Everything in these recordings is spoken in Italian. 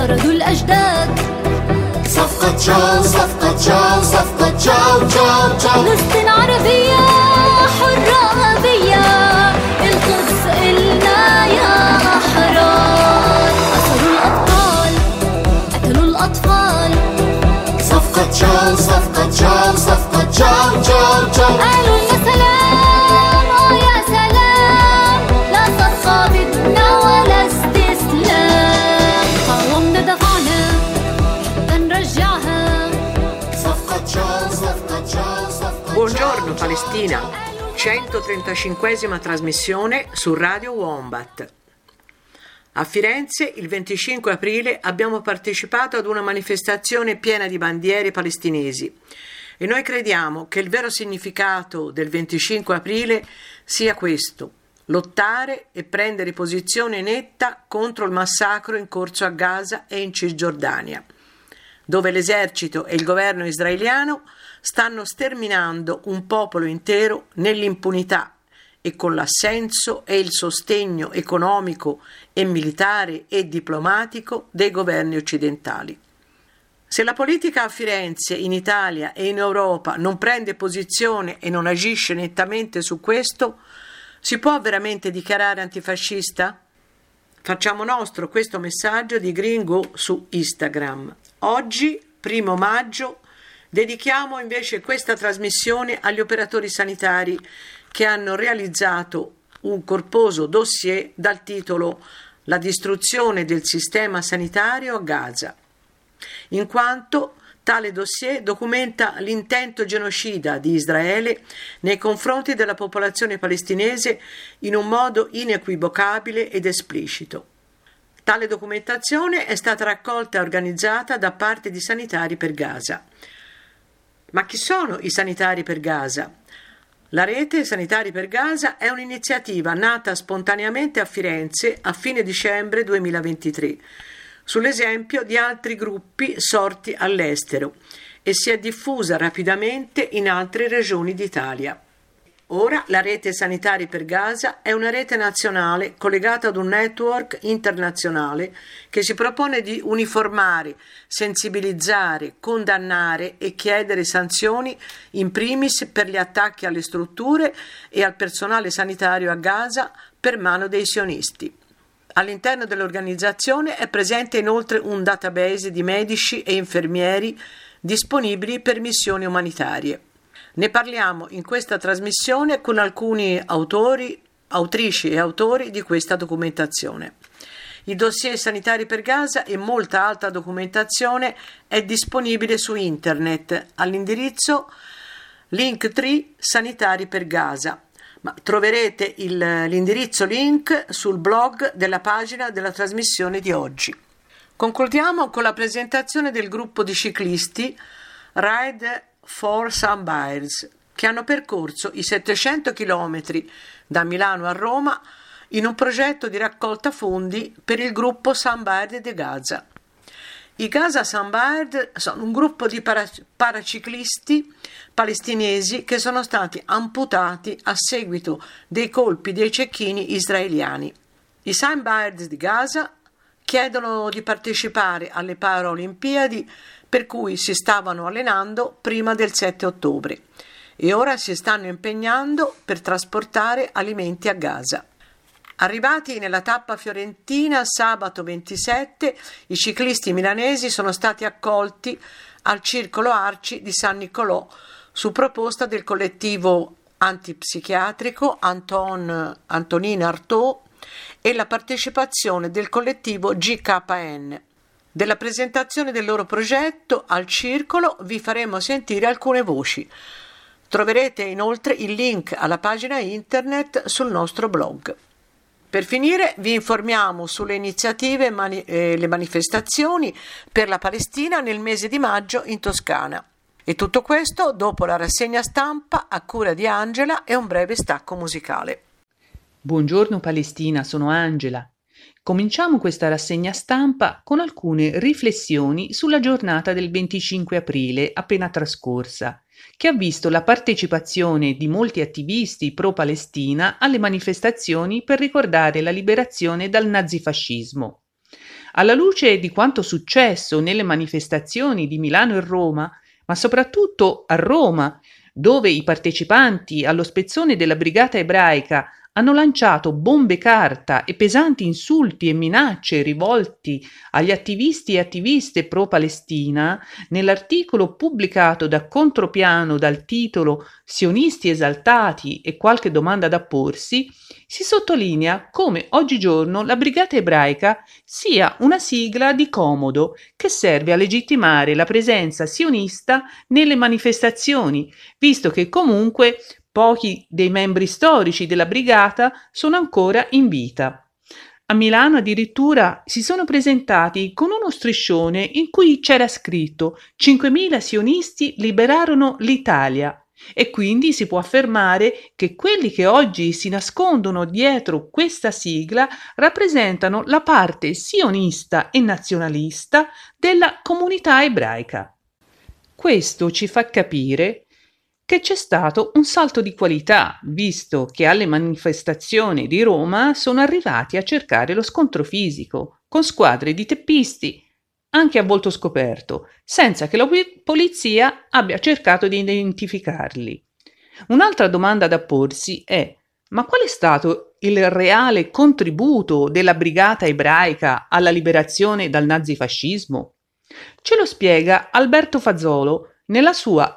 طردوا الأجداد. صفقة تشاو صفقة تشاو صفقة تشاو تشاو تشاو. فلسطين عربية حرة أبية، القدس إلنا يا أحرار. أسروا الأبطال قتلوا الأطفال. صفقة تشاو صفقة تشاو صفقة تشاو تشاو تشاو. قالوا يا سلام يا سلام، لا صفقة بدنا ولا استسلام. قاومنا دفعنا حتى نرجعها. صفقة تشاو صفقة تشاو صفقة. Buongiorno Palestina, 135esima trasmissione su Radio Wombat. A Firenze il 25 aprile abbiamo partecipato ad una manifestazione piena di bandiere palestinesi e noi crediamo che il vero significato del 25 aprile sia questo: lottare e prendere posizione netta contro il massacro in corso a Gaza e in Cisgiordania, dove l'esercito e il governo israeliano stanno sterminando un popolo intero nell'impunità e con l'assenso e il sostegno economico e militare e diplomatico dei governi occidentali. Se la politica a Firenze, in Italia e in Europa non prende posizione e non agisce nettamente su questo, si può veramente dichiarare antifascista? Facciamo nostro questo messaggio di Gringo su Instagram. Oggi, 1 maggio, dedichiamo invece questa trasmissione agli operatori sanitari che hanno realizzato un corposo dossier dal titolo La distruzione del sistema sanitario a Gaza, in quanto tale dossier documenta l'intento genocida di Israele nei confronti della popolazione palestinese in un modo inequivocabile ed esplicito. Tale documentazione è stata raccolta e organizzata da parte di Sanitari per Gaza. Ma chi sono i Sanitari per Gaza? La rete Sanitari per Gaza è un'iniziativa nata spontaneamente a Firenze a fine dicembre 2023, sull'esempio di altri gruppi sorti all'estero, e si è diffusa rapidamente in altre regioni d'Italia. Ora la rete Sanitari per Gaza è una rete nazionale collegata ad un network internazionale che si propone di uniformare, sensibilizzare, condannare e chiedere sanzioni in primis per gli attacchi alle strutture e al personale sanitario a Gaza per mano dei sionisti. All'interno dell'organizzazione è presente inoltre un database di medici e infermieri disponibili per missioni umanitarie. Ne parliamo in questa trasmissione con alcuni autrici e autori di questa documentazione. Il dossier Sanitari per Gaza e molta altra documentazione è disponibile su internet all'indirizzo Linktree Sanitari per Gaza, ma troverete l'indirizzo link sul blog della pagina della trasmissione di oggi. Concludiamo con la presentazione del gruppo di ciclisti Ride for Sunbirds, che hanno percorso i 700 chilometri da Milano a Roma in un progetto di raccolta fondi per il gruppo Sunbird di Gaza. I Gaza Sunbird sono un gruppo di paraciclisti palestinesi che sono stati amputati a seguito dei colpi dei cecchini israeliani. I Sunbird di Gaza chiedono di partecipare alle Paralimpiadi, per cui si stavano allenando prima del 7 ottobre e ora si stanno impegnando per trasportare alimenti a Gaza. Arrivati nella tappa fiorentina sabato 27, i ciclisti milanesi sono stati accolti al Circolo Arci di San Niccolò su proposta del collettivo antipsichiatrico Antonin Artaud e la partecipazione del collettivo GKN. Della presentazione del loro progetto al circolo vi faremo sentire alcune voci. Troverete inoltre il link alla pagina internet sul nostro blog. Per finire vi informiamo sulle iniziative e le manifestazioni per la Palestina nel mese di maggio in Toscana. E tutto questo dopo la rassegna stampa a cura di Angela e un breve stacco musicale. Buongiorno Palestina, sono Angela. Cominciamo questa rassegna stampa con alcune riflessioni sulla giornata del 25 aprile appena trascorsa, che ha visto la partecipazione di molti attivisti pro-Palestina alle manifestazioni per ricordare la liberazione dal nazifascismo. Alla luce di quanto successo nelle manifestazioni di Milano e Roma, ma soprattutto a Roma, dove i partecipanti allo spezzone della Brigata Ebraica hanno lanciato bombe carta e pesanti insulti e minacce rivolti agli attivisti e attiviste pro-Palestina, nell'articolo pubblicato da Contropiano dal titolo Sionisti esaltati e qualche domanda da porsi, si sottolinea come oggigiorno la Brigata Ebraica sia una sigla di comodo che serve a legittimare la presenza sionista nelle manifestazioni, visto che comunque pochi dei membri storici della brigata sono ancora in vita. A Milano addirittura si sono presentati con uno striscione in cui c'era scritto 5.000 sionisti liberarono l'Italia, e quindi si può affermare che quelli che oggi si nascondono dietro questa sigla rappresentano la parte sionista e nazionalista della comunità ebraica. Questo ci fa capire che c'è stato un salto di qualità, visto che alle manifestazioni di Roma sono arrivati a cercare lo scontro fisico, con squadre di teppisti, anche a volto scoperto, senza che la polizia abbia cercato di identificarli. Un'altra domanda da porsi è: ma qual è stato il reale contributo della Brigata Ebraica alla liberazione dal nazifascismo? Ce lo spiega Alberto Fazzolo nel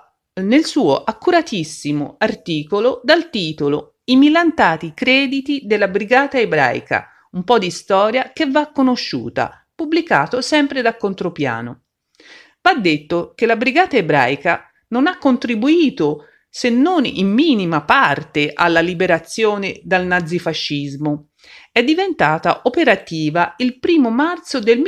suo accuratissimo articolo dal titolo I millantati crediti della Brigata Ebraica, un po' di storia che va conosciuta, pubblicato sempre da Contropiano. Va detto che la Brigata Ebraica non ha contribuito, se non in minima parte, alla liberazione dal nazifascismo. È diventata operativa il 1 marzo del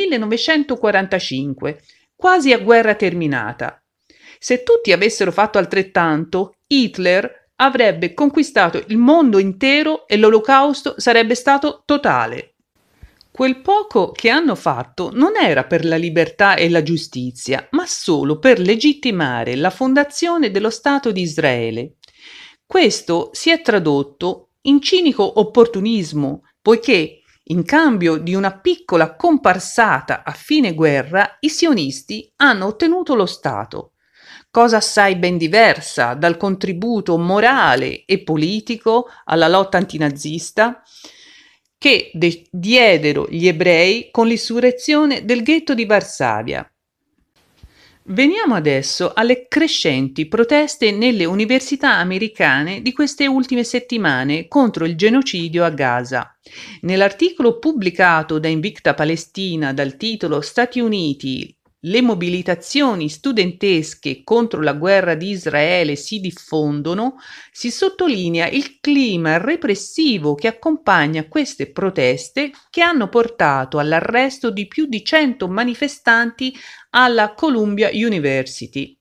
1945, quasi a guerra terminata. Se tutti avessero fatto altrettanto, Hitler avrebbe conquistato il mondo intero e l'Olocausto sarebbe stato totale. Quel poco che hanno fatto non era per la libertà e la giustizia, ma solo per legittimare la fondazione dello Stato di Israele. Questo si è tradotto in cinico opportunismo, poiché in cambio di una piccola comparsata a fine guerra, i sionisti hanno ottenuto lo Stato, cosa assai ben diversa dal contributo morale e politico alla lotta antinazista che diedero gli ebrei con l'insurrezione del ghetto di Varsavia. Veniamo adesso alle crescenti proteste nelle università americane di queste ultime settimane contro il genocidio a Gaza. Nell'articolo pubblicato da Invicta Palestina dal titolo Stati Uniti, le mobilitazioni studentesche contro la guerra di Israele si diffondono, si sottolinea il clima repressivo che accompagna queste proteste che hanno portato all'arresto di più di 100 manifestanti alla Columbia University.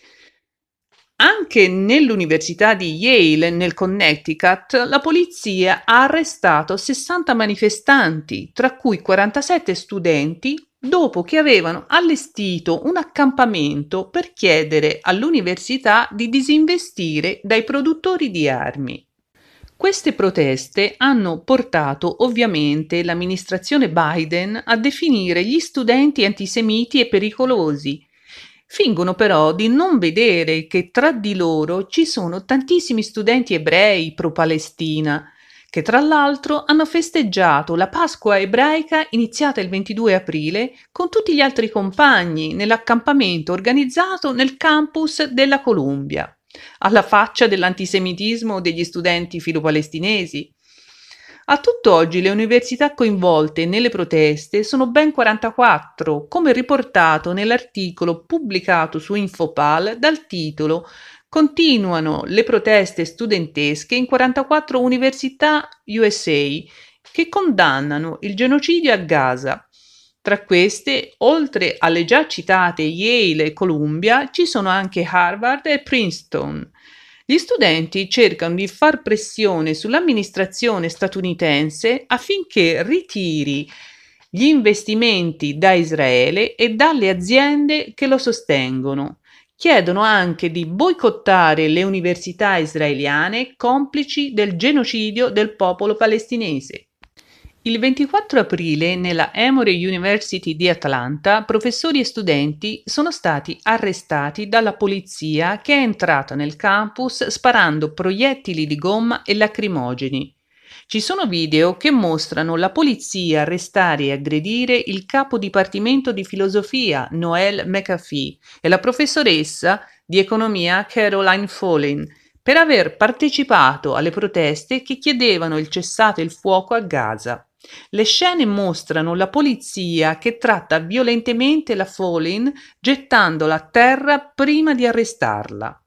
Anche nell'Università di Yale, nel Connecticut, la polizia ha arrestato 60 manifestanti, tra cui 47 studenti, dopo che avevano allestito un accampamento per chiedere all'università di disinvestire dai produttori di armi. Queste proteste hanno portato ovviamente l'amministrazione Biden a definire gli studenti antisemiti e pericolosi. Fingono però di non vedere che tra di loro ci sono tantissimi studenti ebrei pro-Palestina, che tra l'altro hanno festeggiato la Pasqua ebraica iniziata il 22 aprile con tutti gli altri compagni nell'accampamento organizzato nel campus della Columbia, alla faccia dell'antisemitismo degli studenti filo-palestinesi. A tutt'oggi le università coinvolte nelle proteste sono ben 44, come riportato nell'articolo pubblicato su Infopal dal titolo Continuano le proteste studentesche in 44 università USA che condannano il genocidio a Gaza. Tra queste, oltre alle già citate Yale e Columbia, ci sono anche Harvard e Princeton. Gli studenti cercano di far pressione sull'amministrazione statunitense affinché ritiri gli investimenti da Israele e dalle aziende che lo sostengono. Chiedono anche di boicottare le università israeliane complici del genocidio del popolo palestinese. Il 24 aprile nella Emory University di Atlanta professori e studenti sono stati arrestati dalla polizia che è entrata nel campus sparando proiettili di gomma e lacrimogeni. Ci sono video che mostrano la polizia arrestare e aggredire il capo dipartimento di filosofia Noel McAfee e la professoressa di economia Caroline Follin per aver partecipato alle proteste che chiedevano il cessate il fuoco a Gaza. Le scene mostrano la polizia che tratta violentemente la Follin gettandola a terra prima di arrestarla.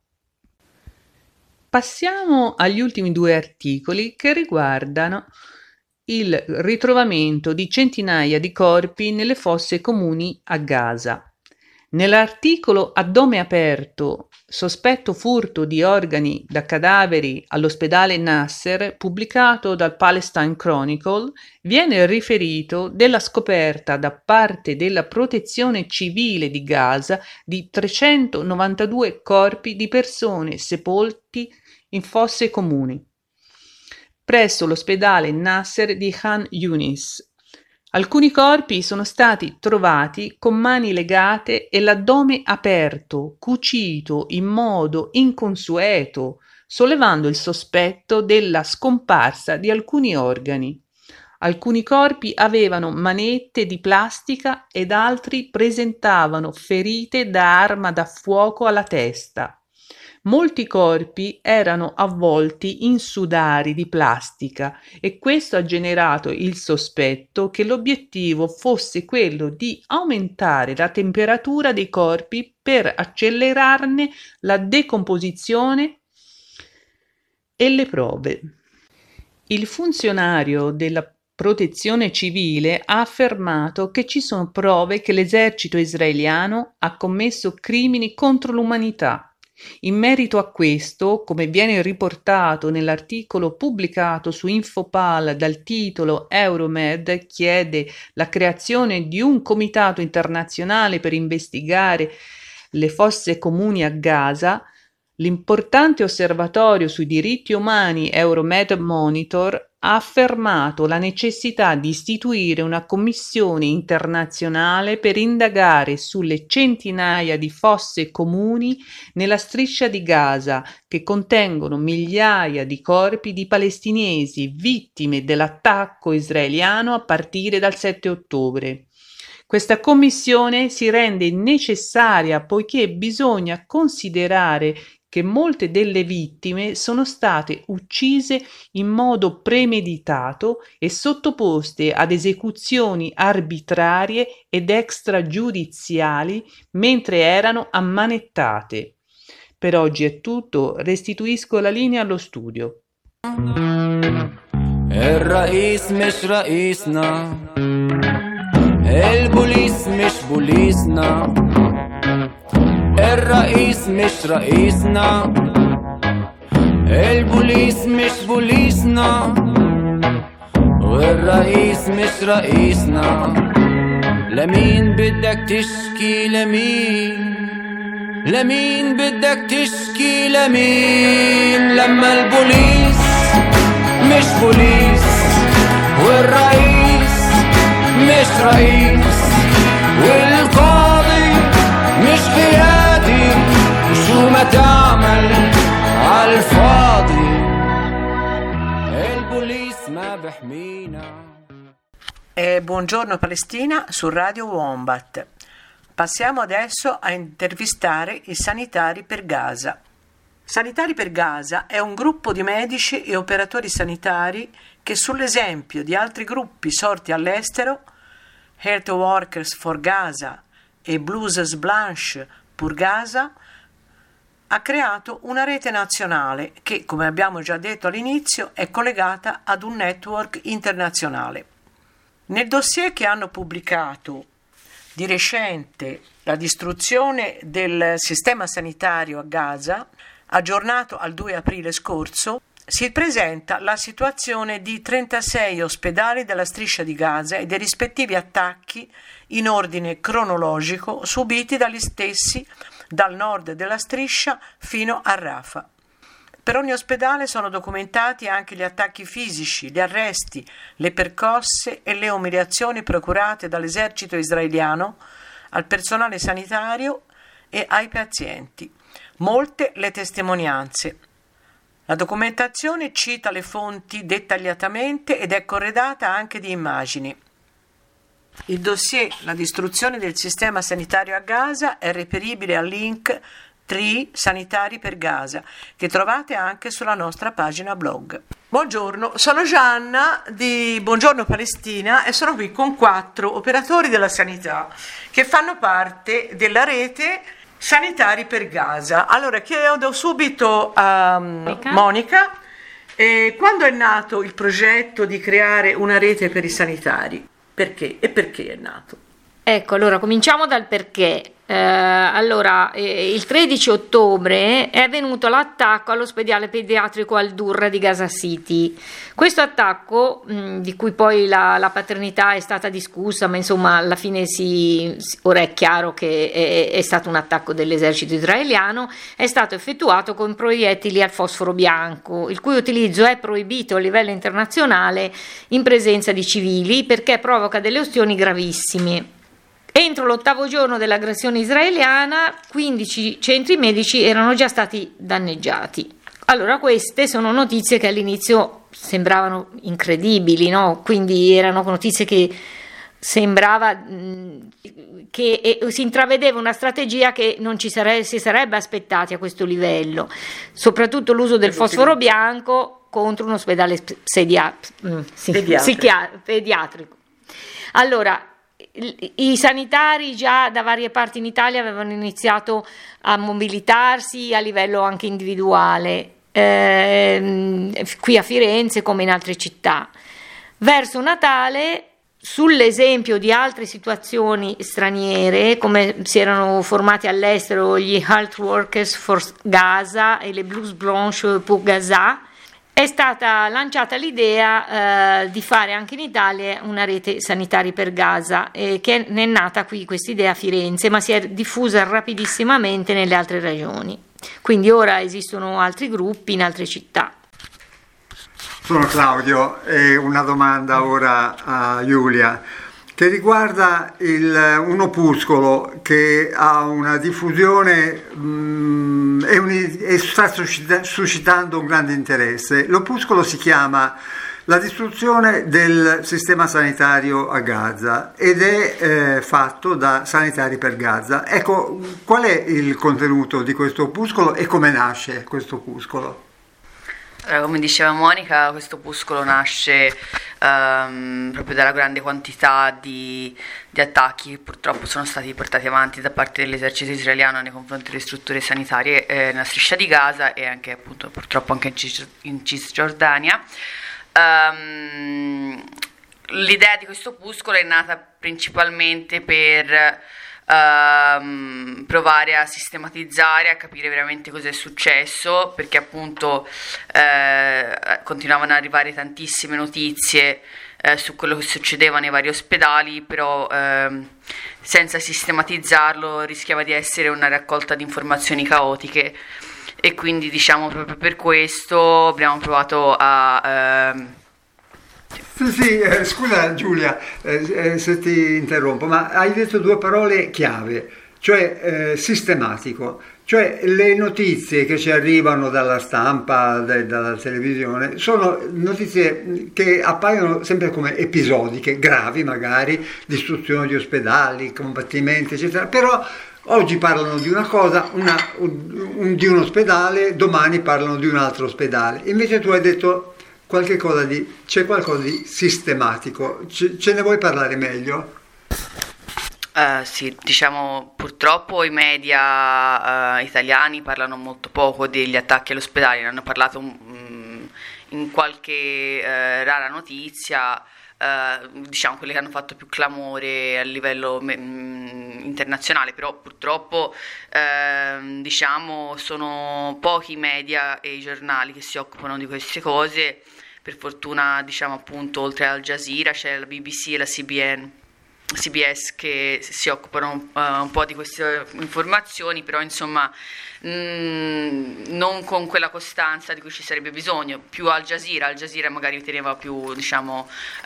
Passiamo agli ultimi due articoli che riguardano il ritrovamento di centinaia di corpi nelle fosse comuni a Gaza. Nell'articolo Addome aperto, sospetto furto di organi da cadaveri all'ospedale Nasser, pubblicato dal Palestine Chronicle, viene riferito della scoperta da parte della Protezione Civile di Gaza di 392 corpi di persone sepolti in fosse comuni presso l'ospedale Nasser di Khan Yunis. Alcuni corpi sono stati trovati con mani legate e l'addome aperto, cucito in modo inconsueto, sollevando il sospetto della scomparsa di alcuni organi. Alcuni corpi avevano manette di plastica ed altri presentavano ferite da arma da fuoco alla testa. Molti corpi erano avvolti in sudari di plastica e questo ha generato il sospetto che l'obiettivo fosse quello di aumentare la temperatura dei corpi per accelerarne la decomposizione e le prove. Il funzionario della Protezione Civile ha affermato che ci sono prove che l'esercito israeliano ha commesso crimini contro l'umanità. In merito a questo, come viene riportato nell'articolo pubblicato su Infopal dal titolo Euromed chiede la creazione di un comitato internazionale per investigare le fosse comuni a Gaza, l'importante osservatorio sui diritti umani Euromed Monitor ha affermato la necessità di istituire una commissione internazionale per indagare sulle centinaia di fosse comuni nella striscia di Gaza che contengono migliaia di corpi di palestinesi vittime dell'attacco israeliano a partire dal 7 ottobre. Questa commissione si rende necessaria poiché bisogna considerare che molte delle vittime sono state uccise in modo premeditato e sottoposte ad esecuzioni arbitrarie ed extragiudiziali mentre erano ammanettate. Per oggi è tutto, restituisco la linea allo studio. الرئيس مش رئيسنا البوليس مش بوليسنا الرئيس مش رئيسنا البوليس مش بوليسنا والرئيس مش رئيسنا لمين بدك تشكي لمين بدك تشكي لمين لما البوليس مش بوليس والرئيس مش رئيس والقاضي مش قيادي وشو ما تعمل عالفاضي البوليس ما بحمينا. Buongiorno Palestina su Radio Wombat. Passiamo adesso a intervistare i Sanitari per Gaza. Sanitari per Gaza è un gruppo di medici e operatori sanitari che sull'esempio di altri gruppi sorti all'estero, Health Workers for Gaza e Blouses Blanches pour Gaza, ha creato una rete nazionale che, come abbiamo già detto all'inizio, è collegata ad un network internazionale. Nel dossier che hanno pubblicato di recente La distruzione del sistema sanitario a Gaza, aggiornato al 2 aprile scorso, si presenta la situazione di 36 ospedali della striscia di Gaza e dei rispettivi attacchi in ordine cronologico subiti dagli stessi dal nord della striscia fino a Rafah. Per ogni ospedale sono documentati anche gli attacchi fisici, gli arresti, le percosse e le umiliazioni procurate dall'esercito israeliano al personale sanitario e ai pazienti. Molte le testimonianze. La documentazione cita le fonti dettagliatamente ed è corredata anche di immagini. Il dossier La distruzione del sistema sanitario a Gaza è reperibile al link Tree Sanitari per Gaza, che trovate anche sulla nostra pagina blog. Buongiorno, sono Gianna di Buongiorno Palestina e sono qui con 4 operatori della sanità che fanno parte della rete Sanitari per Gaza. Allora chiedo subito a Monica, quando è nato il progetto di creare una rete per i sanitari? Perché e perché è nato? Ecco, allora cominciamo dal perché. Il 13 ottobre è avvenuto l'attacco all'ospedale pediatrico Al-Durra di Gaza City. Questo attacco, di cui poi la paternità è stata discussa, ma insomma alla fine ora è chiaro che è stato un attacco dell'esercito israeliano, è stato effettuato con proiettili al fosforo bianco, il cui utilizzo è proibito a livello internazionale in presenza di civili perché provoca delle ustioni gravissime. Entro l'8° giorno dell'aggressione israeliana, 15 centri medici erano già stati danneggiati. Allora, queste sono notizie che all'inizio sembravano incredibili, no? Quindi erano notizie che sembrava che si intravedeva una strategia che non si sarebbe aspettati a questo livello, soprattutto l'uso del fosforo bianco contro un ospedale pediatrico. Allora, i sanitari già da varie parti in Italia avevano iniziato a mobilitarsi a livello anche individuale, qui a Firenze come in altre città. Verso Natale, sull'esempio di altre situazioni straniere, come si erano formati all'estero gli Health Workers for Gaza e le Blouse Blanche pour Gaza, è stata lanciata l'idea di fare anche in Italia una rete sanitari per Gaza, che è nata qui questa idea a Firenze, ma si è diffusa rapidissimamente nelle altre regioni. Quindi ora esistono altri gruppi in altre città. Sono Claudio e una domanda ora a Giulia che riguarda un opuscolo che ha una diffusione e sta suscitando un grande interesse. L'opuscolo si chiama La distruzione del sistema sanitario a Gaza ed è fatto da Sanitari per Gaza. Ecco, qual è il contenuto di questo opuscolo e come nasce questo opuscolo? Allora, come diceva Monica, questo opuscolo nasce proprio dalla grande quantità di attacchi che purtroppo sono stati portati avanti da parte dell'esercito israeliano nei confronti delle strutture sanitarie nella striscia di Gaza e anche appunto purtroppo anche in Cisgiordania. L'idea di questo opuscolo è nata principalmente per provare a sistematizzare, a capire veramente cosa è successo, perché appunto continuavano ad arrivare tantissime notizie su quello che succedeva nei vari ospedali, però senza sistematizzarlo rischiava di essere una raccolta di informazioni caotiche e quindi diciamo proprio per questo abbiamo provato a scusa Giulia se ti interrompo, ma hai detto 2 parole chiave, cioè sistematico, cioè le notizie che ci arrivano dalla stampa, dalla televisione, sono notizie che appaiono sempre come episodiche, gravi magari, distruzione di ospedali, combattimenti, eccetera, però oggi parlano di una cosa, di un ospedale, domani parlano di un altro ospedale. Invece tu hai detto c'è qualcosa di sistematico. Ce ne vuoi parlare meglio? Sì, diciamo purtroppo i media italiani parlano molto poco degli attacchi all'ospedale, ne hanno parlato in qualche rara notizia, diciamo quelle che hanno fatto più clamore a livello internazionale, però purtroppo diciamo sono pochi i media e i giornali che si occupano di queste cose. Per fortuna, diciamo appunto, oltre al Al Jazeera c'è la BBC e la CBN. CBS che si occupano un po' di queste informazioni, però insomma non con quella costanza di cui ci sarebbe bisogno. Più Al Jazeera magari teneva più, diciamo,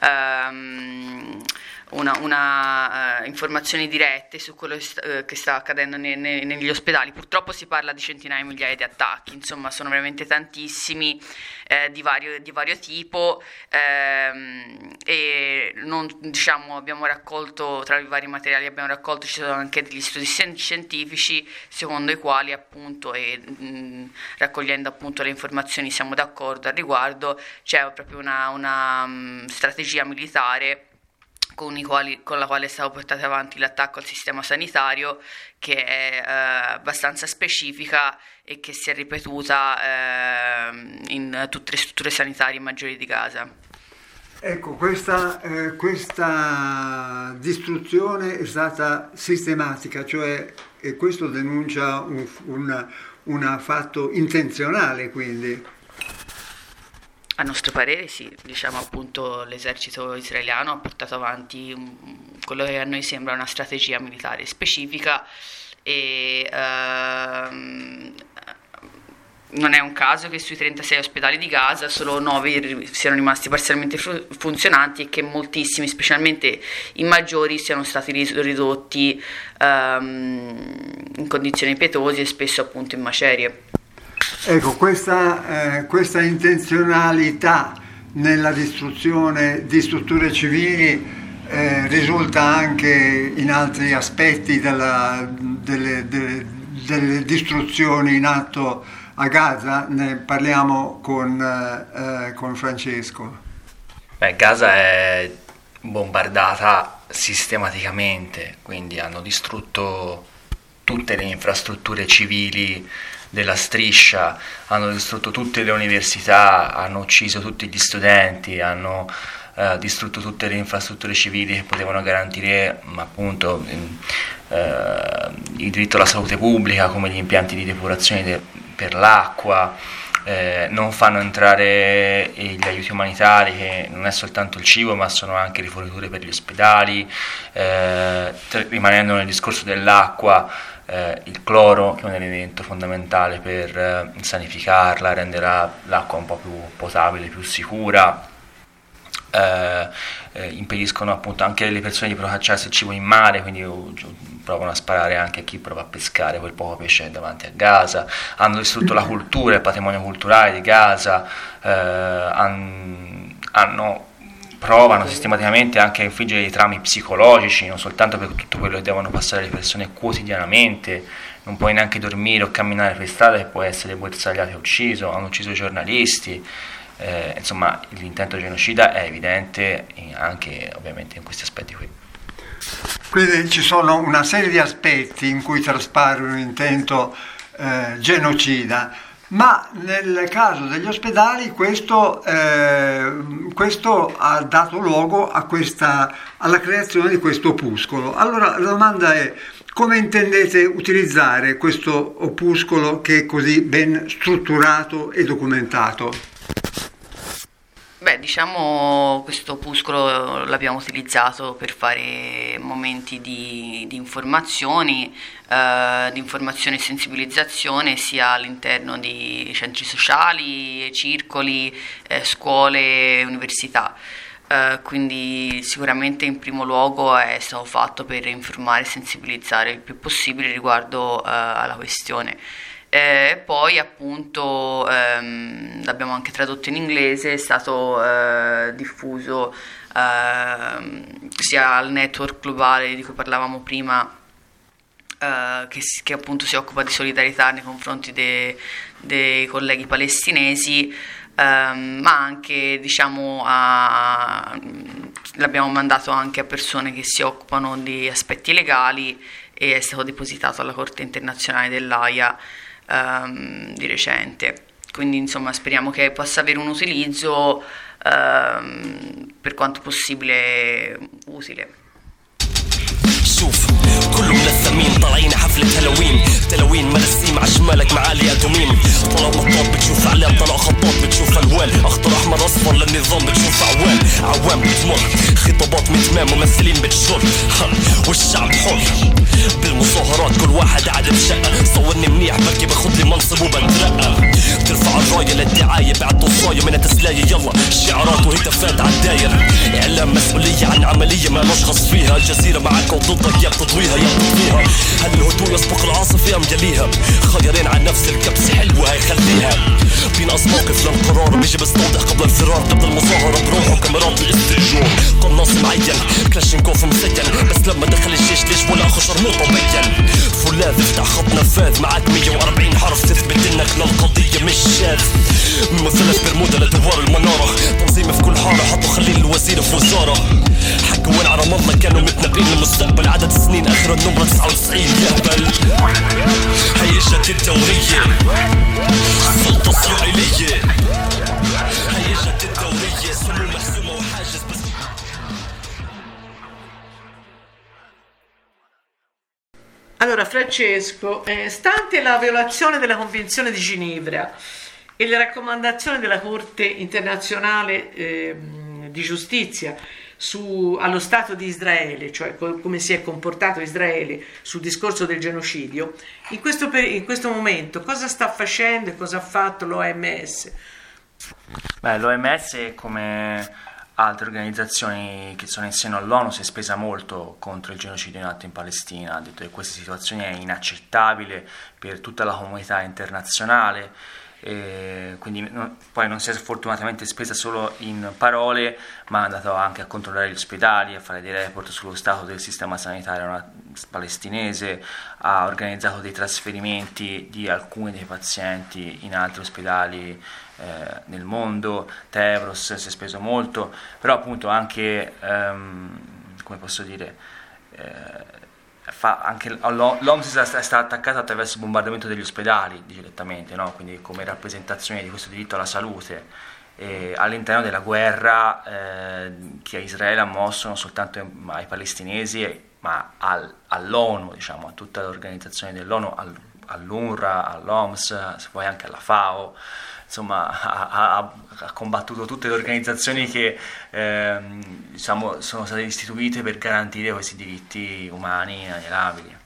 informazioni dirette su quello che sta accadendo negli ospedali. Purtroppo si parla di centinaia di migliaia di attacchi, insomma sono veramente tantissimi, di vario tipo, e non, diciamo, abbiamo raccolto, tra i vari materiali abbiamo raccolto, ci sono anche degli studi scientifici secondo i quali appunto, e raccogliendo appunto le informazioni siamo d'accordo al riguardo, c'è proprio una strategia militare con la quale è stato portato avanti l'attacco al sistema sanitario, che è abbastanza specifica e che si è ripetuta in tutte le strutture sanitarie maggiori di Gaza. Ecco, questa distruzione è stata sistematica, cioè questo denuncia un fatto intenzionale, quindi. A nostro parere sì, diciamo appunto l'esercito israeliano ha portato avanti quello che a noi sembra una strategia militare specifica, e non è un caso che sui 36 ospedali di Gaza solo 9 siano rimasti parzialmente funzionanti e che moltissimi, specialmente i maggiori, siano stati ridotti in condizioni pietose e spesso appunto in macerie. Ecco, questa intenzionalità nella distruzione di strutture civili risulta anche in altri aspetti delle distruzioni in atto a Gaza. Ne parliamo con Francesco. Gaza è bombardata sistematicamente, quindi hanno distrutto tutte le infrastrutture civili della striscia, hanno distrutto tutte le università, hanno ucciso tutti gli studenti, hanno distrutto tutte le infrastrutture civili che potevano garantire appunto il diritto alla salute pubblica, come gli impianti di depurazione per l'acqua, non fanno entrare gli aiuti umanitari, che non è soltanto il cibo ma sono anche riforniture per gli ospedali, rimanendo nel discorso dell'acqua, il cloro, che è un elemento fondamentale per sanificarla, rendere l'acqua un po' più potabile, più sicura, impediscono appunto anche alle persone di procacciarsi il cibo in mare, quindi provano a sparare anche a chi prova a pescare quel poco pesce davanti a Gaza. Hanno distrutto la cultura, il patrimonio culturale di Gaza, provano sistematicamente anche a infliggere dei traumi psicologici, non soltanto per tutto quello che devono passare le persone quotidianamente. Non puoi neanche dormire o camminare per strada, che puoi essere bersagliato e ucciso. Hanno ucciso giornalisti. Insomma, l'intento genocida è evidente anche ovviamente in questi aspetti qui. Quindi ci sono una serie di aspetti in cui traspare un intento genocida, ma nel caso degli ospedali questo ha dato luogo alla creazione di questo opuscolo. Allora la domanda è: come intendete utilizzare questo opuscolo che è così ben strutturato e documentato? Diciamo questo opuscolo l'abbiamo utilizzato per fare momenti di informazioni, e sensibilizzazione, sia all'interno di centri sociali, circoli, scuole, università. Quindi sicuramente in primo luogo è stato fatto per informare e sensibilizzare il più possibile riguardo alla questione. Poi appunto l'abbiamo anche tradotto in inglese, è stato diffuso sia al network globale di cui parlavamo prima, che appunto si occupa di solidarietà nei confronti dei colleghi palestinesi, ma anche diciamo l'abbiamo mandato anche a persone che si occupano di aspetti legali, e è stato depositato alla Corte internazionale dell'Aia di recente. Quindi insomma speriamo che possa avere un utilizzo per quanto possibile utile. شوف كله ملثمين طالعين حفلة هالوين تلوين ملسيم عشمالك معالي أدومين طلع مطاط بتشوف علام طلع خطاط بتشوف ألوان أخضر أحمر أصفر للنظام بتشوف عوام بتمر خطابات متمام ممثلين بتشر والشعب حر بالمظاهرات كل واحد قاعد بشقة صورني منيح بركي باخد لي منصب وبترقى ترفع الراية للدعاية بعد وصاية من تسلاية يلا شعارات وهتافات عالداير إعلام مسؤولية عن عملية ما نشخص فيها الجزيرة معك وضدك يا بتطويها يا بتطويها هل الهدوء يسبق العاصفة يا مجليها خيارين عن نفس الكبسة حلوة هيخليها بينقص موقف للقرار بيجي بستوضح قبل الفرار قبل المظاهرة بروحه كاميرات الاستئجار قناص معين كلاشينكوف مسجن بس لما دخل الجيش ليش ولا اخو شرموطه بين فولاذ افتح خط نفاذ معاك 140 حرف تثبت انك للقضية مش شاذ من مثلث برمودا لدوار المنارة تنظيم في كل حارة حطوا خليل الوزير في وزارة حكوا وين على رام الله كانوا متنبئين للمستقبل عدد سنين اخر النمرة 99 يهبل هي اجت الدورية السلطة اسرائيلية هي اجت الدورية سمو محسومة وحاجز بس Allora, Francesco, stante la violazione della Convenzione di Ginevra e le raccomandazioni della Corte internazionale di giustizia allo Stato di Israele, cioè come si è comportato Israele sul discorso del genocidio, in questo momento cosa sta facendo e cosa ha fatto l'OMS? Beh, l'OMS come altre organizzazioni che sono in seno all'ONU si è spesa molto contro il genocidio in atto in Palestina, ha detto che questa situazione è inaccettabile per tutta la comunità internazionale, quindi poi non si è fortunatamente spesa solo in parole, ma è andato anche a controllare gli ospedali, a fare dei report sullo stato del sistema sanitario palestinese, ha organizzato dei trasferimenti di alcuni dei pazienti in altri ospedali nel mondo. Tevros si è speso molto, però appunto anche come posso dire anche l'OMS è stata attaccata attraverso il bombardamento degli ospedali direttamente, no? Quindi come rappresentazione di questo diritto alla salute all'interno della guerra che Israele ha mosso non soltanto ai palestinesi ma all'ONU, diciamo, a tutte le organizzazioni dell'ONU, all'UNRWA, all'OMS, se vuoi anche alla FAO. Insomma, ha combattuto tutte le organizzazioni che diciamo, sono state istituite per garantire questi diritti umani inalienabili.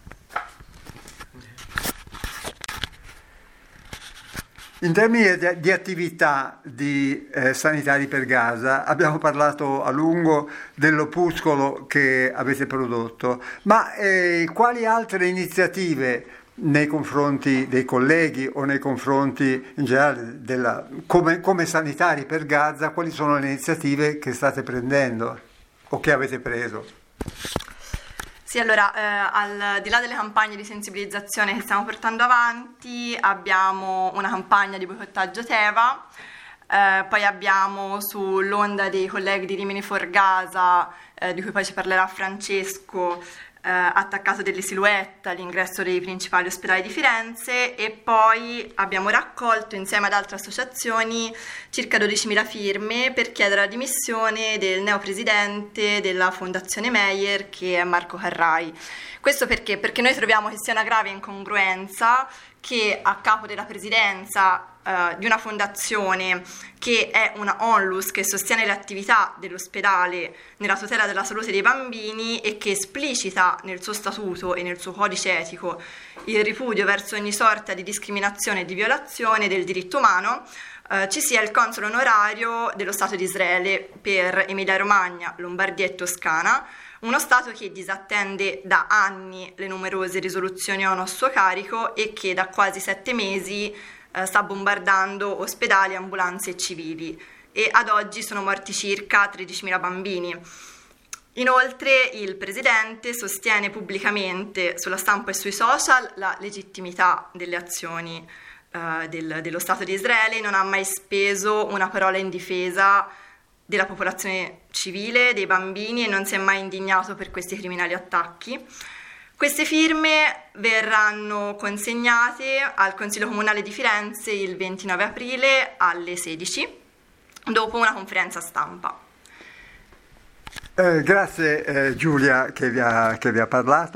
In termini di attività di sanitari per Gaza abbiamo parlato a lungo dell'opuscolo che avete prodotto, ma quali altre iniziative nei confronti dei colleghi o nei confronti in generale come sanitari per Gaza, quali sono le iniziative che state prendendo o che avete preso? Sì, allora, al di là delle campagne di sensibilizzazione che stiamo portando avanti, abbiamo una campagna di boicottaggio Teva, poi abbiamo sull'onda dei colleghi di Rimini for Gaza, di cui poi ci parlerà Francesco, attaccato delle silhouette all'ingresso dei principali ospedali di Firenze, e poi abbiamo raccolto insieme ad altre associazioni circa 12.000 firme per chiedere la dimissione del neopresidente della Fondazione Meyer, che è Marco Carrai. Questo perché? Perché noi troviamo che sia una grave incongruenza che a capo della presidenza di una fondazione che è una onlus che sostiene le attività dell'ospedale nella tutela della salute dei bambini e che esplicita nel suo statuto e nel suo codice etico il ripudio verso ogni sorta di discriminazione e di violazione del diritto umano, ci sia il console onorario dello Stato di Israele per Emilia-Romagna, Lombardia e Toscana, uno Stato che disattende da anni le numerose risoluzioni ONU a suo carico e che da quasi 7 mesi sta bombardando ospedali, ambulanze e civili, e ad oggi sono morti circa 13.000 bambini. Inoltre il Presidente sostiene pubblicamente sulla stampa e sui social la legittimità delle azioni dello Stato di Israele e non ha mai speso una parola in difesa della popolazione civile, dei bambini, e non si è mai indignato per questi criminali attacchi. Queste firme verranno consegnate al Consiglio Comunale di Firenze il 29 aprile alle 16, dopo una conferenza stampa. Grazie Giulia che vi ha parlato.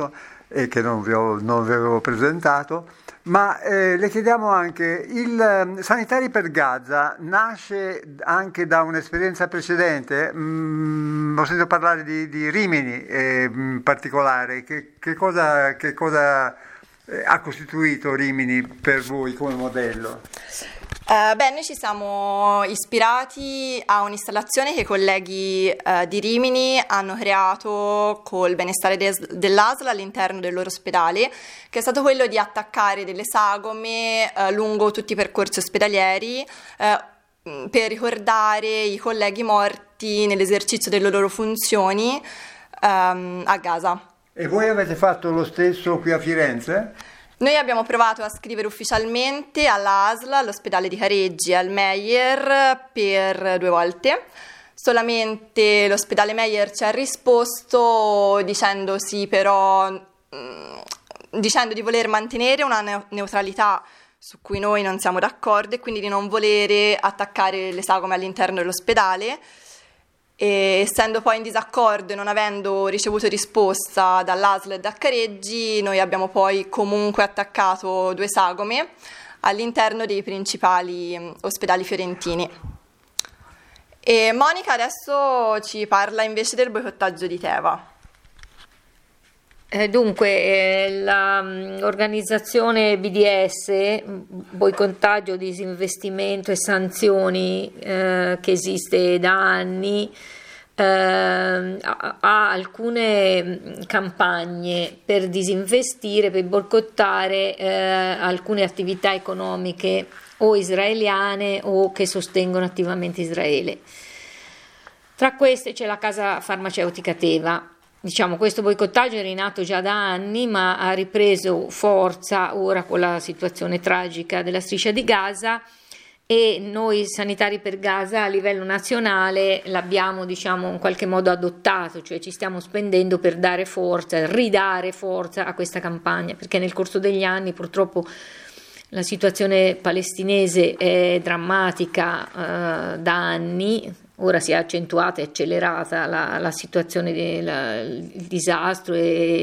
e che non vi avevo presentato, ma le chiediamo anche, il Sanitari per Gaza nasce anche da un'esperienza precedente? Ho sentito parlare di Rimini in particolare, che cosa ha costituito Rimini per voi come modello? Noi ci siamo ispirati a un'installazione che i colleghi di Rimini hanno creato col benestare dell'ASL all'interno del loro ospedale, che è stato quello di attaccare delle sagome lungo tutti i percorsi ospedalieri per ricordare i colleghi morti nell'esercizio delle loro funzioni a Gaza. E voi avete fatto lo stesso qui a Firenze? Noi abbiamo provato a scrivere ufficialmente alla ASL, all'ospedale di Careggi e al Meyer per 2 volte. Solamente l'ospedale Meyer ci ha risposto dicendo di voler mantenere una neutralità su cui noi non siamo d'accordo e quindi di non volere attaccare le sagome all'interno dell'ospedale. E essendo poi in disaccordo e non avendo ricevuto risposta dall'ASL e da Careggi, noi abbiamo poi comunque attaccato 2 sagome all'interno dei principali ospedali fiorentini. E Monica adesso ci parla invece del boicottaggio di Teva. Dunque, l'organizzazione BDS, boicottaggio, disinvestimento e sanzioni, che esiste da anni, ha alcune campagne per disinvestire, per boicottare alcune attività economiche o israeliane o che sostengono attivamente Israele. Tra queste c'è la casa farmaceutica Teva. Diciamo, questo boicottaggio è rinato già da anni, ma ha ripreso forza ora con la situazione tragica della striscia di Gaza, e noi Sanitari per Gaza a livello nazionale l'abbiamo, diciamo, in qualche modo adottato, cioè ci stiamo spendendo per dare forza, ridare forza a questa campagna, perché nel corso degli anni purtroppo la situazione palestinese è drammatica da anni. Ora si è accentuata e accelerata la situazione il disastro,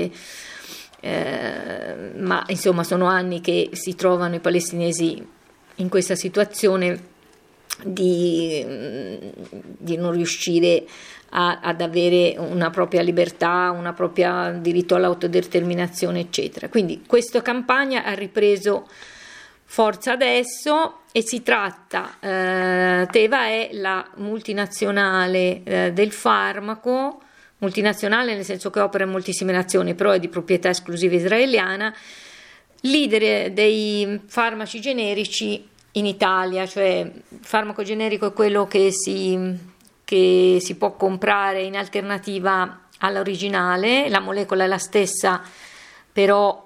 ma insomma sono anni che si trovano i palestinesi in questa situazione di non riuscire ad avere una propria libertà, una propria diritto all'autodeterminazione, eccetera. Quindi questa campagna ha ripreso forza adesso e si tratta, Teva è la multinazionale del farmaco, multinazionale nel senso che opera in moltissime nazioni, però è di proprietà esclusiva israeliana, leader dei farmaci generici in Italia, cioè il farmaco generico è quello che si può comprare in alternativa all'originale, la molecola è la stessa, però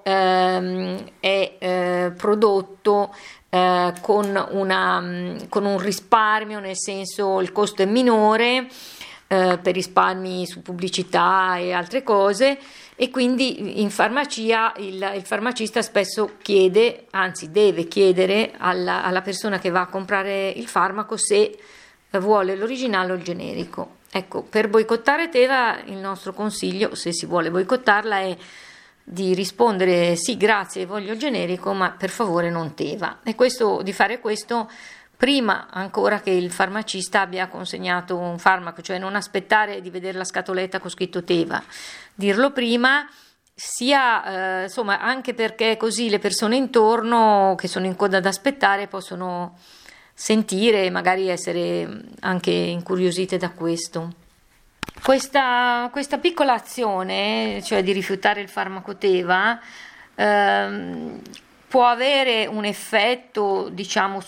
è prodotto con un risparmio, nel senso il costo è minore per risparmi su pubblicità e altre cose, e quindi in farmacia il farmacista spesso chiede, anzi deve chiedere alla persona che va a comprare il farmaco se vuole l'originale o il generico. Ecco, per boicottare Teva il nostro consiglio, se si vuole boicottarla, è di rispondere sì, grazie, voglio il generico, ma per favore non Teva. E di fare questo prima ancora che il farmacista abbia consegnato un farmaco, cioè non aspettare di vedere la scatoletta con scritto Teva, dirlo prima, sia insomma anche perché così le persone intorno che sono in coda ad aspettare possono sentire e magari essere anche incuriosite da questo. Questa piccola azione, cioè di rifiutare il farmaco Teva, può avere un effetto, diciamo,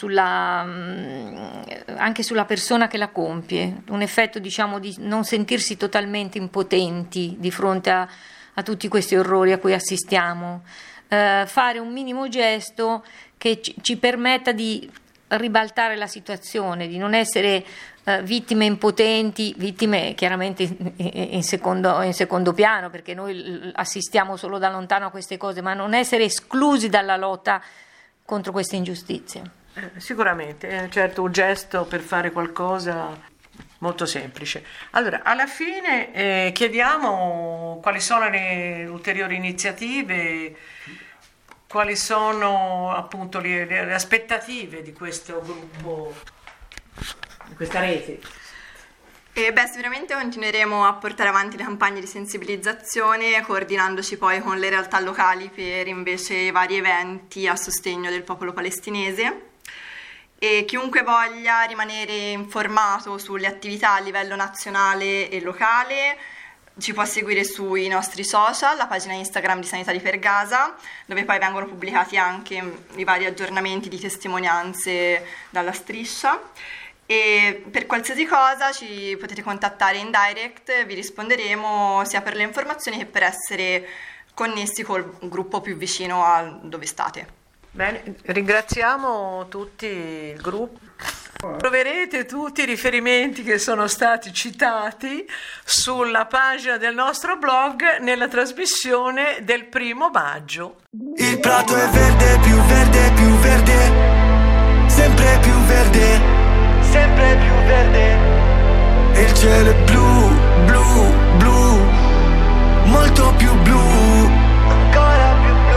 anche sulla persona che la compie, un effetto, diciamo, di non sentirsi totalmente impotenti di fronte a tutti questi orrori a cui assistiamo, fare un minimo gesto che ci permetta di ribaltare la situazione, di non essere vittime impotenti, vittime chiaramente in secondo piano, perché noi assistiamo solo da lontano a queste cose, ma non essere esclusi dalla lotta contro queste ingiustizie. Sicuramente, certo, un gesto per fare qualcosa molto semplice. Allora, alla fine chiediamo quali sono le ulteriori iniziative, quali sono appunto le aspettative di questo gruppo, di questa rete. Sicuramente continueremo a portare avanti le campagne di sensibilizzazione, coordinandoci poi con le realtà locali per invece i vari eventi a sostegno del popolo palestinese. E chiunque voglia rimanere informato sulle attività a livello nazionale e locale ci può seguire sui nostri social, la pagina Instagram di Sanitari per Gaza, dove poi vengono pubblicati anche i vari aggiornamenti di testimonianze dalla striscia. E per qualsiasi cosa ci potete contattare in direct, vi risponderemo sia per le informazioni che per essere connessi col gruppo più vicino a dove state. Bene, ringraziamo tutti il gruppo. Troverete tutti i riferimenti che sono stati citati sulla pagina del nostro blog nella trasmissione del 1° maggio. Il prato è verde, più verde, più verde, sempre più verde. Sempre più verde. E il cielo è blu, blu, blu, molto più blu, ancora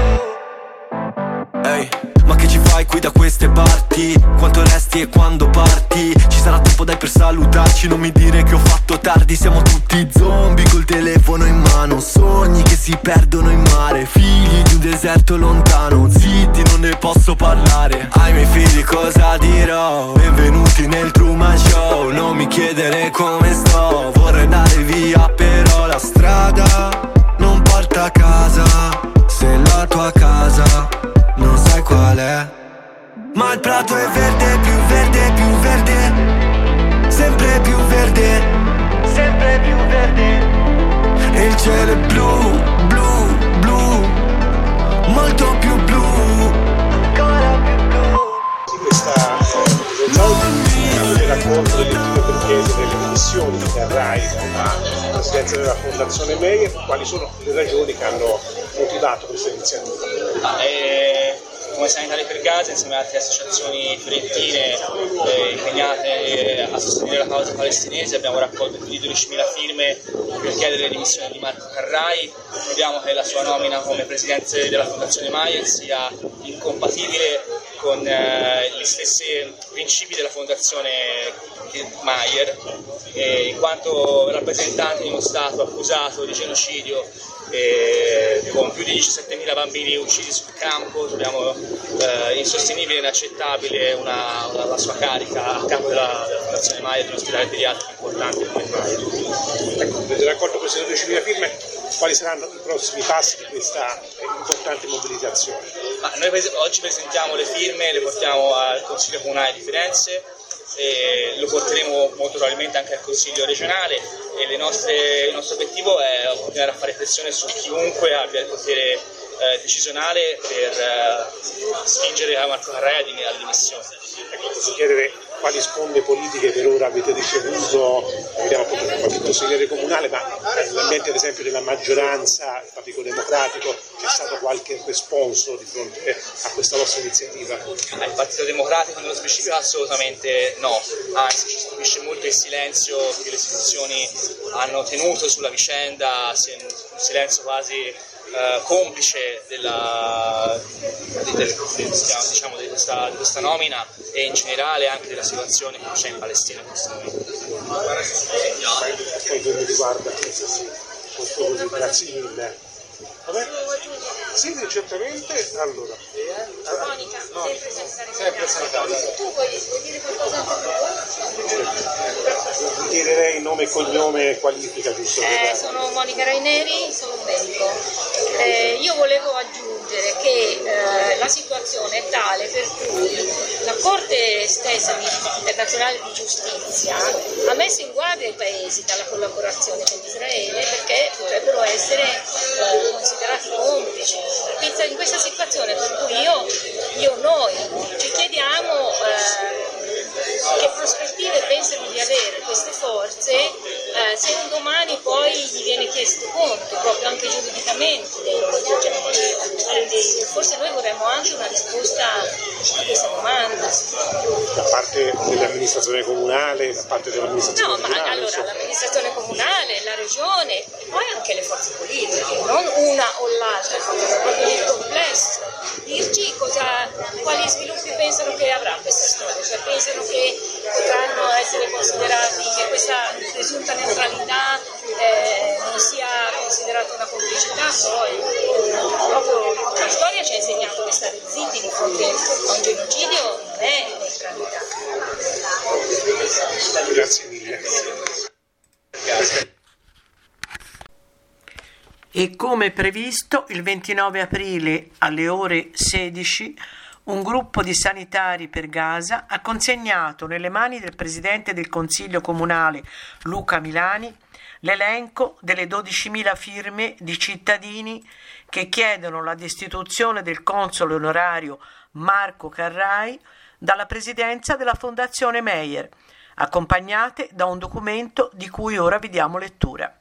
più blu. Ehi, ma che ci fai qui da queste parti? Quanto resti e quando parti? Ci sarà tempo dai per salutarci, non mi dire che ho fatto tardi. Siamo tutti zombie col telefono in mano, sogni che si perdono in mare, figli di un deserto lontano. Zitti, non ne posso parlare. Ai miei figli cosa dirò? Benvenuti nel Truman Show. Non mi chiedere come sto, vorrei andare via, però la strada non porta a casa. Se la tua casa non sai qual è. Ma il prato è verde, più verde, più verde, sempre più verde, sempre più verde. E il cielo è blu, blu, blu, molto più blu, ancora più blu. Questa che racconta delle perché delle missioni che RAI alla presidenza della Fondazione Meyer, quali sono le ragioni che hanno motivato questa iniziativa? Come Sanitari per Gaza, insieme ad altre associazioni fiorentine impegnate a sostenere la causa palestinese, abbiamo raccolto più di 12.000 firme per chiedere le dimissioni di Marco Carrai. Crediamo che la sua nomina come presidente della Fondazione Meyer sia incompatibile con gli stessi principi della Fondazione Meyer, in quanto rappresentante di uno Stato accusato di genocidio con più di 17.000 bambini uccisi sul campo. Troviamo insostenibile e inaccettabile la sua carica a capo della Fondazione Meyer, di un ospedale pediatrico importante come il Meyer. Ecco, avete raccolto queste 12.000 firme, quali saranno i prossimi passi di questa importante mobilitazione? Noi oggi presentiamo le firme, le portiamo al Consiglio Comunale di Firenze, e lo porteremo molto probabilmente anche al Consiglio regionale, e il nostro obiettivo è continuare a fare pressione su chiunque abbia il potere decisionale per spingere a Marco Carrai alle dimissioni. Ecco, posso chiedere quali sponde politiche per ora avete ricevuto, vediamo appunto da qualche consigliere comunale, ma nell'ambiente ad esempio della maggioranza, il Partito Democratico, c'è stato qualche responso di fronte a questa vostra iniziativa? Il Partito Democratico nello specifico assolutamente no, anzi ci stupisce molto il silenzio che le istituzioni hanno tenuto sulla vicenda, un silenzio quasi complice di questa nomina e in generale anche della situazione che c'è in Palestina in questo momento. Poi che mi riguarda, grazie mille. Vabbè? Sì, certamente. Allora. Monica, sempre sanitaria. Tu vuoi dire qualcosa? Chiederei nome e cognome e qualifica, giusto? Sono Monica Raineri, sono un medico. Io volevo aggiungere che la situazione è tale per cui la Corte stessa internazionale di giustizia ha messo in guardia i paesi dalla collaborazione con Israele, perché potrebbero essere considerati complici in questa situazione, per cui noi ci chiediamo che prospettive pensano di avere queste forze se un domani poi gli viene chiesto conto proprio anche giuridicamente dei loro atteggiamenti. Quindi forse noi vorremmo anche anche una risposta a questa domanda. Da parte dell'amministrazione comunale, da parte dell'amministrazione No, ma regionale, allora insomma. l'amministrazione comunale, la regione e poi anche le forze politiche, non una o l'altra, proprio nel complesso. Dirci quali sviluppi pensano che avrà questa storia, cioè pensano che potranno essere considerati, che questa presunta neutralità non sia considerata una complicità, poi proprio la storia ci ha insegnato che stare zitti di fronte a un genocidio non è neutralità. Grazie mille. E come previsto, il 29 aprile alle ore 16 un gruppo di sanitari per Gaza ha consegnato nelle mani del presidente del Consiglio Comunale Luca Milani l'elenco delle 12.000 firme di cittadini che chiedono la destituzione del console onorario Marco Carrai dalla presidenza della Fondazione Meyer, accompagnate da un documento di cui ora vi diamo lettura.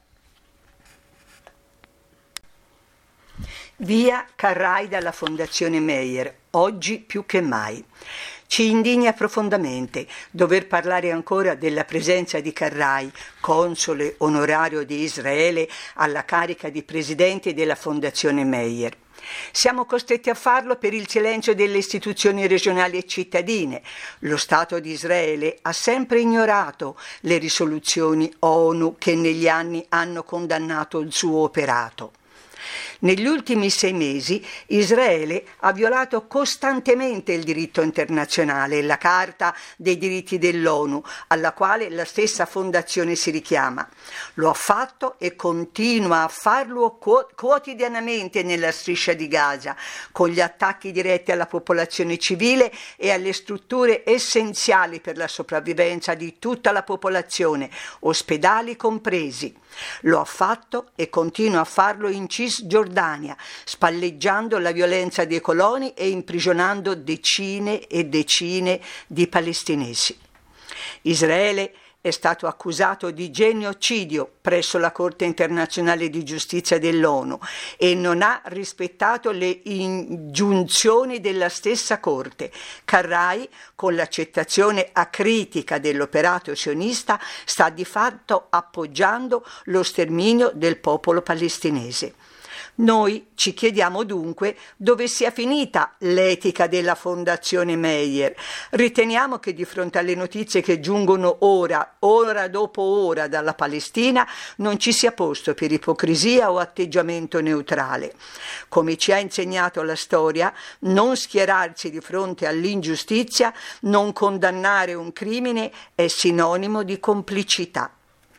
Via Carrai dalla Fondazione Meyer, oggi più che mai. Ci indigna profondamente dover parlare ancora della presenza di Carrai, console onorario di Israele, alla carica di presidente della Fondazione Meyer. Siamo costretti a farlo per il silenzio delle istituzioni regionali e cittadine. Lo Stato di Israele ha sempre ignorato le risoluzioni ONU che negli anni hanno condannato il suo operato. Negli ultimi 6 mesi Israele ha violato costantemente il diritto internazionale e la Carta dei diritti dell'ONU, alla quale la stessa fondazione si richiama. Lo ha fatto e continua a farlo quotidianamente nella striscia di Gaza, con gli attacchi diretti alla popolazione civile e alle strutture essenziali per la sopravvivenza di tutta la popolazione, ospedali compresi. Lo ha fatto e continua a farlo in Cisgiordania, spalleggiando la violenza dei coloni e imprigionando decine e decine di palestinesi. Israele è stato accusato di genocidio presso la Corte internazionale di giustizia dell'ONU e non ha rispettato le ingiunzioni della stessa Corte. Carrai, con l'accettazione acritica dell'operato sionista, sta di fatto appoggiando lo sterminio del popolo palestinese. Noi ci chiediamo dunque dove sia finita l'etica della Fondazione Meyer. Riteniamo che di fronte alle notizie che giungono ora dopo ora dalla Palestina non ci sia posto per ipocrisia o atteggiamento neutrale. Come ci ha insegnato la storia, non schierarsi di fronte all'ingiustizia, non condannare un crimine è sinonimo di complicità.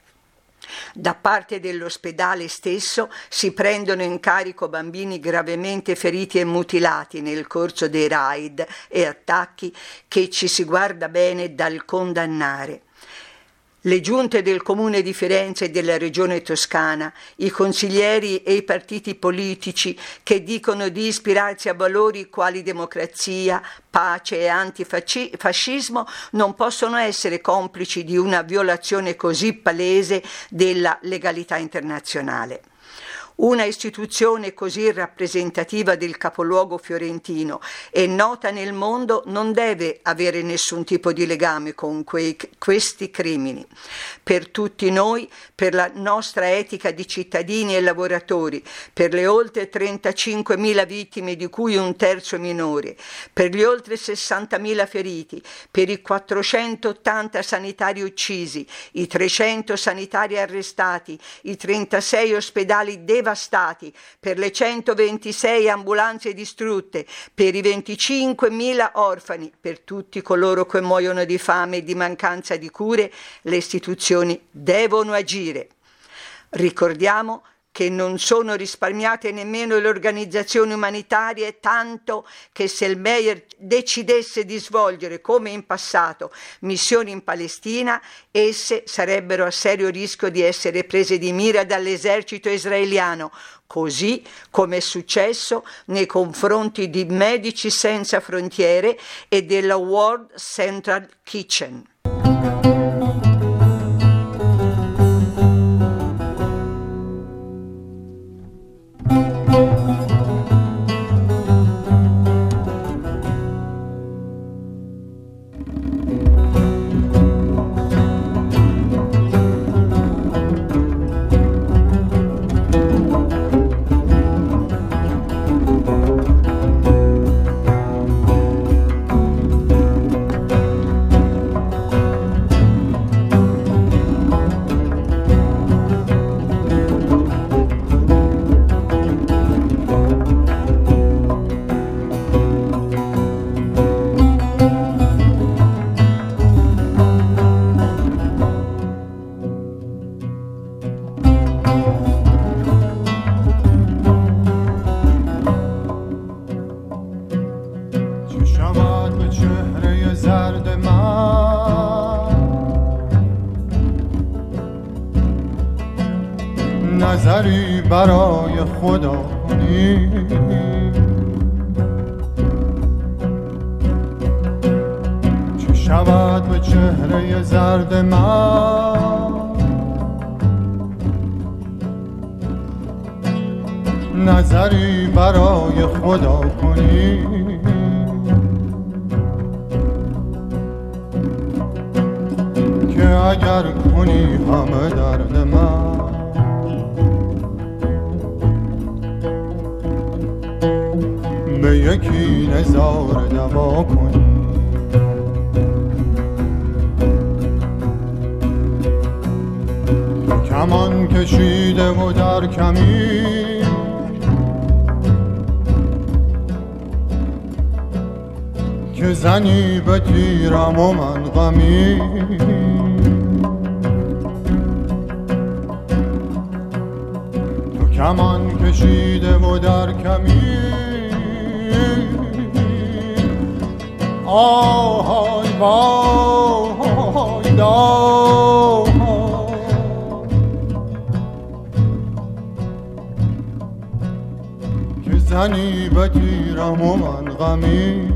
Da parte dell'ospedale stesso si prendono in carico bambini gravemente feriti e mutilati nel corso dei raid e attacchi che ci si guarda bene dal condannare. Le giunte del Comune di Firenze e della Regione Toscana, i consiglieri e i partiti politici che dicono di ispirarsi a valori quali democrazia, pace e antifascismo non possono essere complici di una violazione così palese della legalità internazionale. Una istituzione così rappresentativa del capoluogo fiorentino e nota nel mondo non deve avere nessun tipo di legame con questi crimini. Per tutti noi, per la nostra etica di cittadini e lavoratori, per le oltre 35.000 vittime di cui un terzo minore, per gli oltre 60.000 feriti, per i 480 sanitari uccisi, i 300 sanitari arrestati, i 36 ospedali devastati, per le 126 ambulanze distrutte, per i 25.000 orfani, per tutti coloro che muoiono di fame e di mancanza di cure, le istituzioni devono agire. Ricordiamo che non sono risparmiate nemmeno le organizzazioni umanitarie, tanto che se il Meyer decidesse di svolgere, come in passato, missioni in Palestina, esse sarebbero a serio rischio di essere prese di mira dall'esercito israeliano, così come è successo nei confronti di Medici Senza Frontiere e della World Central Kitchen. نظری برای خدا کنی چه شود به چهره زرد من نظری برای خدا کنی که اگر کنی همه درد من به یکی نظاره دوا کنی کمان کشیده و در کمی که زنی به تیرم و من غمی تو کمان کشیده و در کمی آهای وای دای که زنی به تیرم و من غمی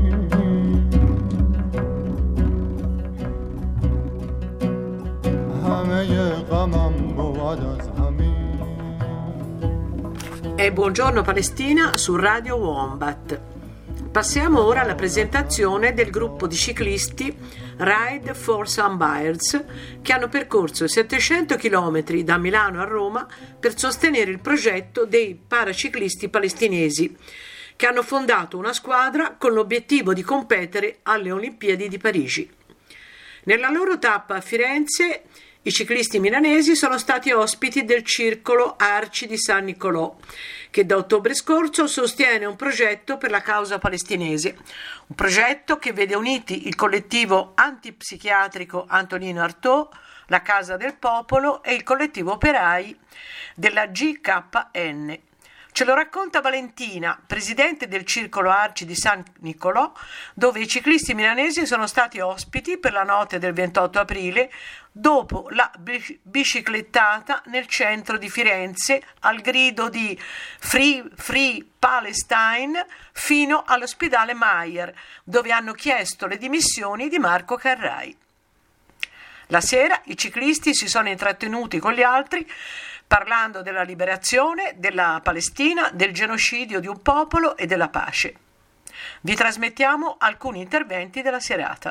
E Buongiorno Palestina su Radio Wombat. Passiamo ora alla presentazione del gruppo di ciclisti Ride for Some Bears che hanno percorso 700 km da Milano a Roma per sostenere il progetto dei paraciclisti palestinesi che hanno fondato una squadra con l'obiettivo di competere alle Olimpiadi di Parigi. Nella loro tappa a Firenze i ciclisti milanesi sono stati ospiti del Circolo Arci di San Niccolò, che da ottobre scorso sostiene un progetto per la causa palestinese, un progetto che vede uniti il collettivo antipsichiatrico Antonino Artaud, la Casa del Popolo e il collettivo operai della GKN. Ce lo racconta Valentina, presidente del Circolo Arci di San Niccolò, dove i ciclisti milanesi sono stati ospiti per la notte del 28 aprile, dopo la biciclettata nel centro di Firenze al grido di Free Free Palestine fino all'ospedale Mayer, dove hanno chiesto le dimissioni di Marco Carrai. La sera i ciclisti si sono intrattenuti con gli altri parlando della liberazione della Palestina, del genocidio di un popolo e della pace. Vi trasmettiamo alcuni interventi della serata.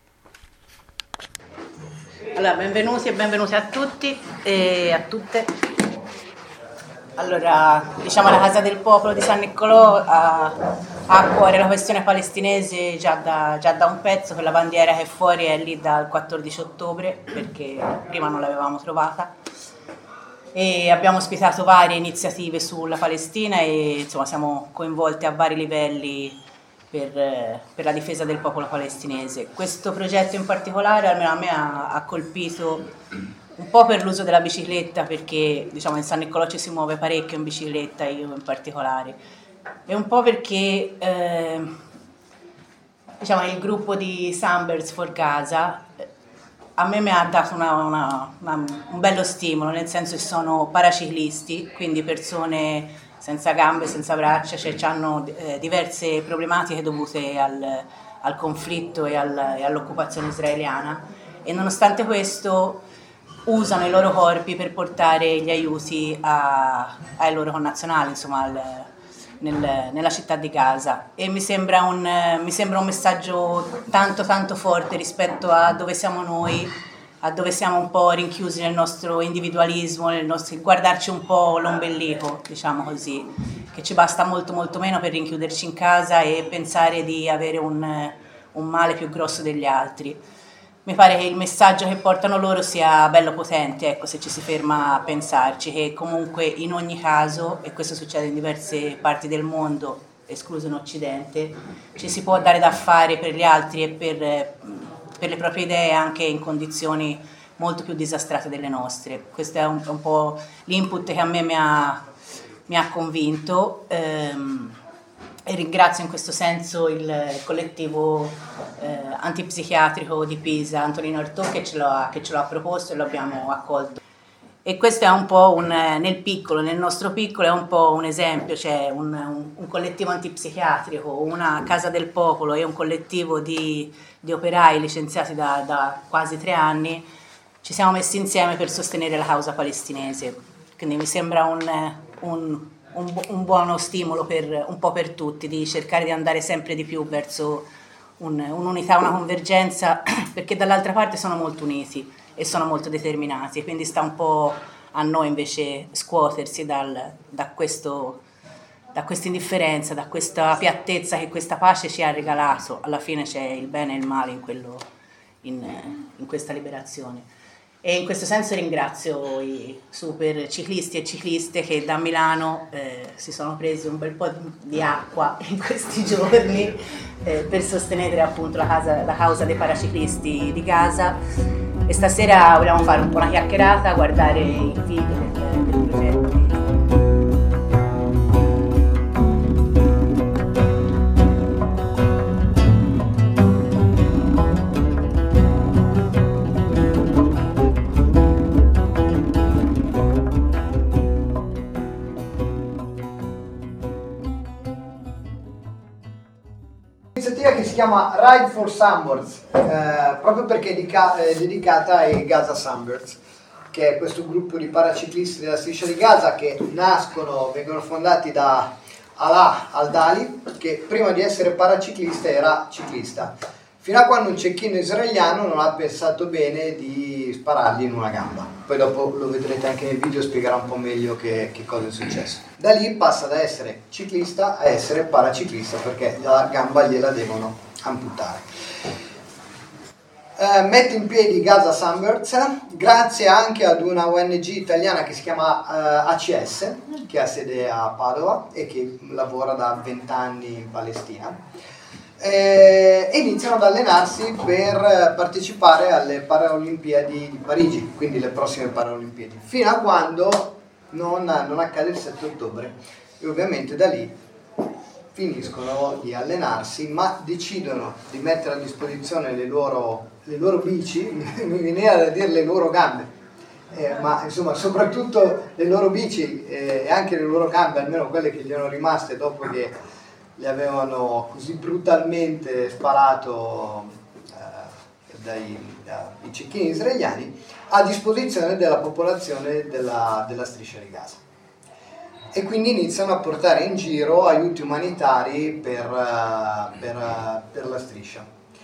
Allora, benvenuti e benvenuti a tutti e a tutte. Allora, diciamo la Casa del Popolo di San Niccolò ha a cuore la questione palestinese già da un pezzo, che la bandiera che è fuori è lì dal 14 ottobre, perché prima non l'avevamo trovata. E abbiamo ospitato varie iniziative sulla Palestina e insomma siamo coinvolti a vari livelli per la difesa del popolo palestinese. Questo progetto in particolare almeno a me ha colpito un po' per l'uso della bicicletta, perché diciamo in San Niccolò ci si muove parecchio in bicicletta, io in particolare, e un po' perché diciamo il gruppo di Sunbirds for Gaza a me mi ha dato un bello stimolo, nel senso che sono paraciclisti, quindi persone senza gambe, senza braccia, cioè hanno diverse problematiche dovute al conflitto e all'occupazione israeliana, e nonostante questo usano i loro corpi per portare gli aiuti ai loro connazionali, insomma nella città di Gaza. E mi sembra un messaggio tanto forte rispetto a dove siamo noi, a dove siamo un po' rinchiusi nel nostro individualismo, nel nostro guardarci un po' l'ombelico, diciamo così, che ci basta molto meno per rinchiuderci in casa e pensare di avere un male più grosso degli altri. Mi pare che il messaggio che portano loro sia bello potente, ecco, se ci si ferma a pensarci, che comunque in ogni caso, e questo succede in diverse parti del mondo, escluso in Occidente, ci si può dare da fare per gli altri e per le proprie idee anche in condizioni molto più disastrate delle nostre. Questo è un po' l'input che a me mi ha convinto. E ringrazio in questo senso il collettivo antipsichiatrico di Pisa, Antonino Artaud, che ce lo ha proposto e lo abbiamo accolto. E questo è un po' nel piccolo, nel nostro piccolo è un po' un esempio, c'è un collettivo antipsichiatrico, una casa del popolo e un collettivo di operai licenziati da quasi 3 anni, ci siamo messi insieme per sostenere la causa palestinese, quindi mi sembra un buono stimolo un po' per tutti, di cercare di andare sempre di più verso un'unità, una convergenza, perché dall'altra parte sono molto uniti e sono molto determinati, quindi sta un po' a noi invece scuotersi da questa indifferenza, da questa piattezza che questa pace ci ha regalato. Alla fine c'è il bene e il male in questa liberazione. E in questo senso ringrazio i super ciclisti e cicliste che da Milano si sono presi un bel po' di acqua in questi giorni per sostenere appunto la causa dei paraciclisti di Gaza. E stasera vogliamo fare un po' una chiacchierata, guardare il video del progetto. Un'iniziativa che si chiama Ride for Sunbirds, proprio perché è dedicata ai Gaza Sunbirds, che è questo gruppo di paraciclisti della striscia di Gaza che vengono fondati da Alaa Al-Dali, che prima di essere paraciclista era ciclista, fino a quando un cecchino israeliano non ha pensato bene di sparargli in una gamba. Poi dopo lo vedrete anche nel video, spiegherà un po' meglio che cosa è successo. Da lì passa da essere ciclista a essere paraciclista, perché la gamba gliela devono amputare. Mette in piedi Gaza Sunbirds grazie anche ad una ONG italiana che si chiama ACS, che ha sede a Padova e che lavora da 20 anni in Palestina. E iniziano ad allenarsi per partecipare alle Paralimpiadi di Parigi, quindi le prossime Paralimpiadi, fino a quando non accade il 7 ottobre. E ovviamente da lì finiscono di allenarsi, ma decidono di mettere a disposizione le loro bici, mi viene da dire le loro gambe, ma insomma soprattutto le loro bici e anche le loro gambe, almeno quelle che gli erano rimaste dopo che li avevano così brutalmente sparato dai cecchini israeliani, a disposizione della popolazione della striscia di Gaza. E quindi iniziano a portare in giro aiuti umanitari per la striscia.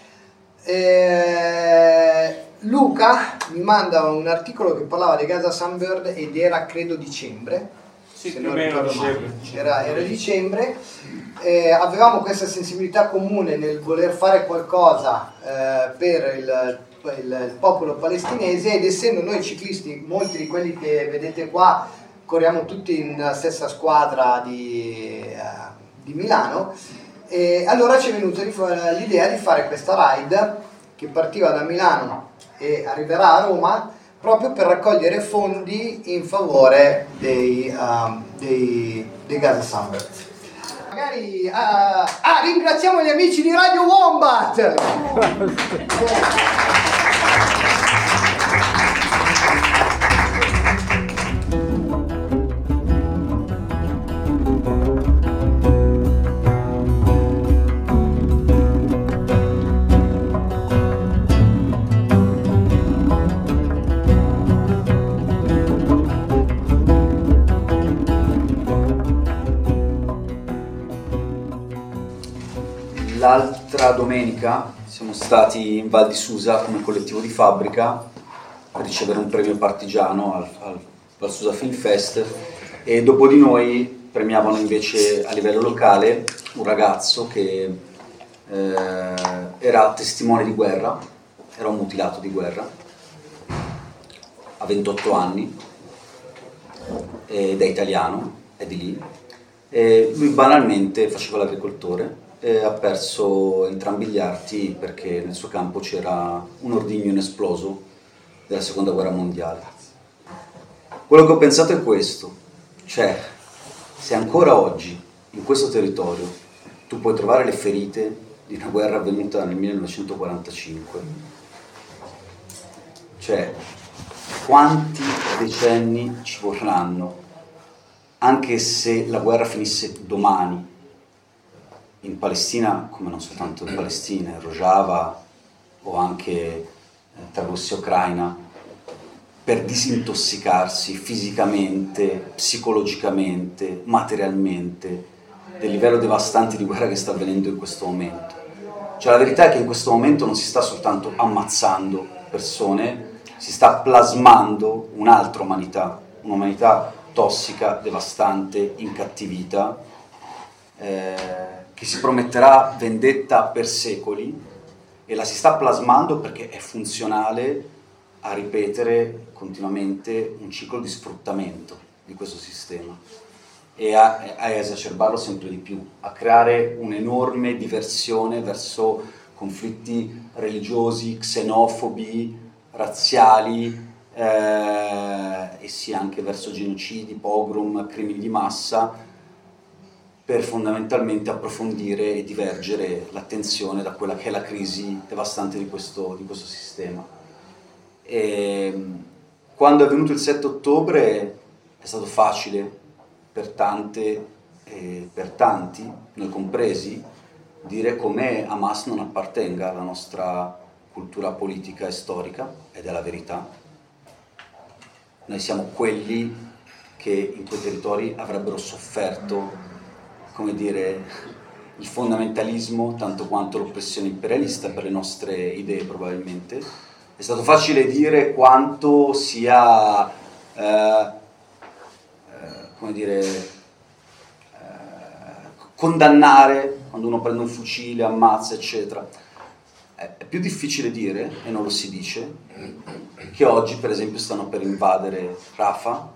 Luca mi manda un articolo che parlava di Gaza Sunbird ed era credo dicembre, se non ricordo male. Era dicembre. Avevamo questa sensibilità comune nel voler fare qualcosa per il popolo palestinese, ed essendo noi ciclisti, molti di quelli che vedete qua corriamo tutti nella stessa squadra di Milano, e allora ci è venuta l'idea di fare questa ride che partiva da Milano e arriverà a Roma, proprio per raccogliere fondi in favore dei Gaza Sunbirds. Magari ringraziamo gli amici di Radio Wombat. L'altra domenica siamo stati in Val di Susa come collettivo di fabbrica per ricevere un premio partigiano al Val Susa Film Fest, e dopo di noi premiavano invece a livello locale un ragazzo che era testimone di guerra, era un mutilato di guerra, ha 28 anni ed è italiano, è di lì, e lui banalmente faceva l'agricoltore e ha perso entrambi gli arti perché nel suo campo c'era un ordigno inesploso della seconda guerra mondiale. Quello che ho pensato è questo, cioè se ancora oggi in questo territorio tu puoi trovare le ferite di una guerra avvenuta nel 1945, cioè quanti decenni ci vorranno, anche se la guerra finisse domani, in Palestina, come non soltanto in Palestina, in Rojava o anche tra Russia e Ucraina, per disintossicarsi fisicamente, psicologicamente, materialmente, del livello devastante di guerra che sta avvenendo in questo momento. Cioè la verità è che in questo momento non si sta soltanto ammazzando persone, si sta plasmando un'altra umanità, un'umanità tossica, devastante, incattivita, che si prometterà vendetta per secoli, e la si sta plasmando perché è funzionale a ripetere continuamente un ciclo di sfruttamento di questo sistema e a esacerbarlo sempre di più, a creare un'enorme diversione verso conflitti religiosi, xenofobi, razziali, e sì anche verso genocidi, pogrom, crimini di massa, per fondamentalmente approfondire e divergere l'attenzione da quella che è la crisi devastante di questo sistema. E quando è avvenuto il 7 ottobre è stato facile per tante e per tanti, noi compresi, dire come Hamas non appartenga alla nostra cultura politica e storica, ed è la verità. Noi siamo quelli che in quei territori avrebbero sofferto, come dire, il fondamentalismo tanto quanto l'oppressione imperialista per le nostre idee probabilmente. È stato facile dire quanto sia, come dire, condannare quando uno prende un fucile, ammazza, eccetera. È più difficile dire, e non lo si dice, che oggi per esempio stanno per invadere Rafah,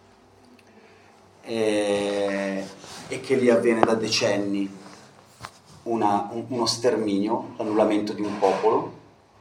e che lì avviene da decenni uno sterminio, l'annullamento di un popolo,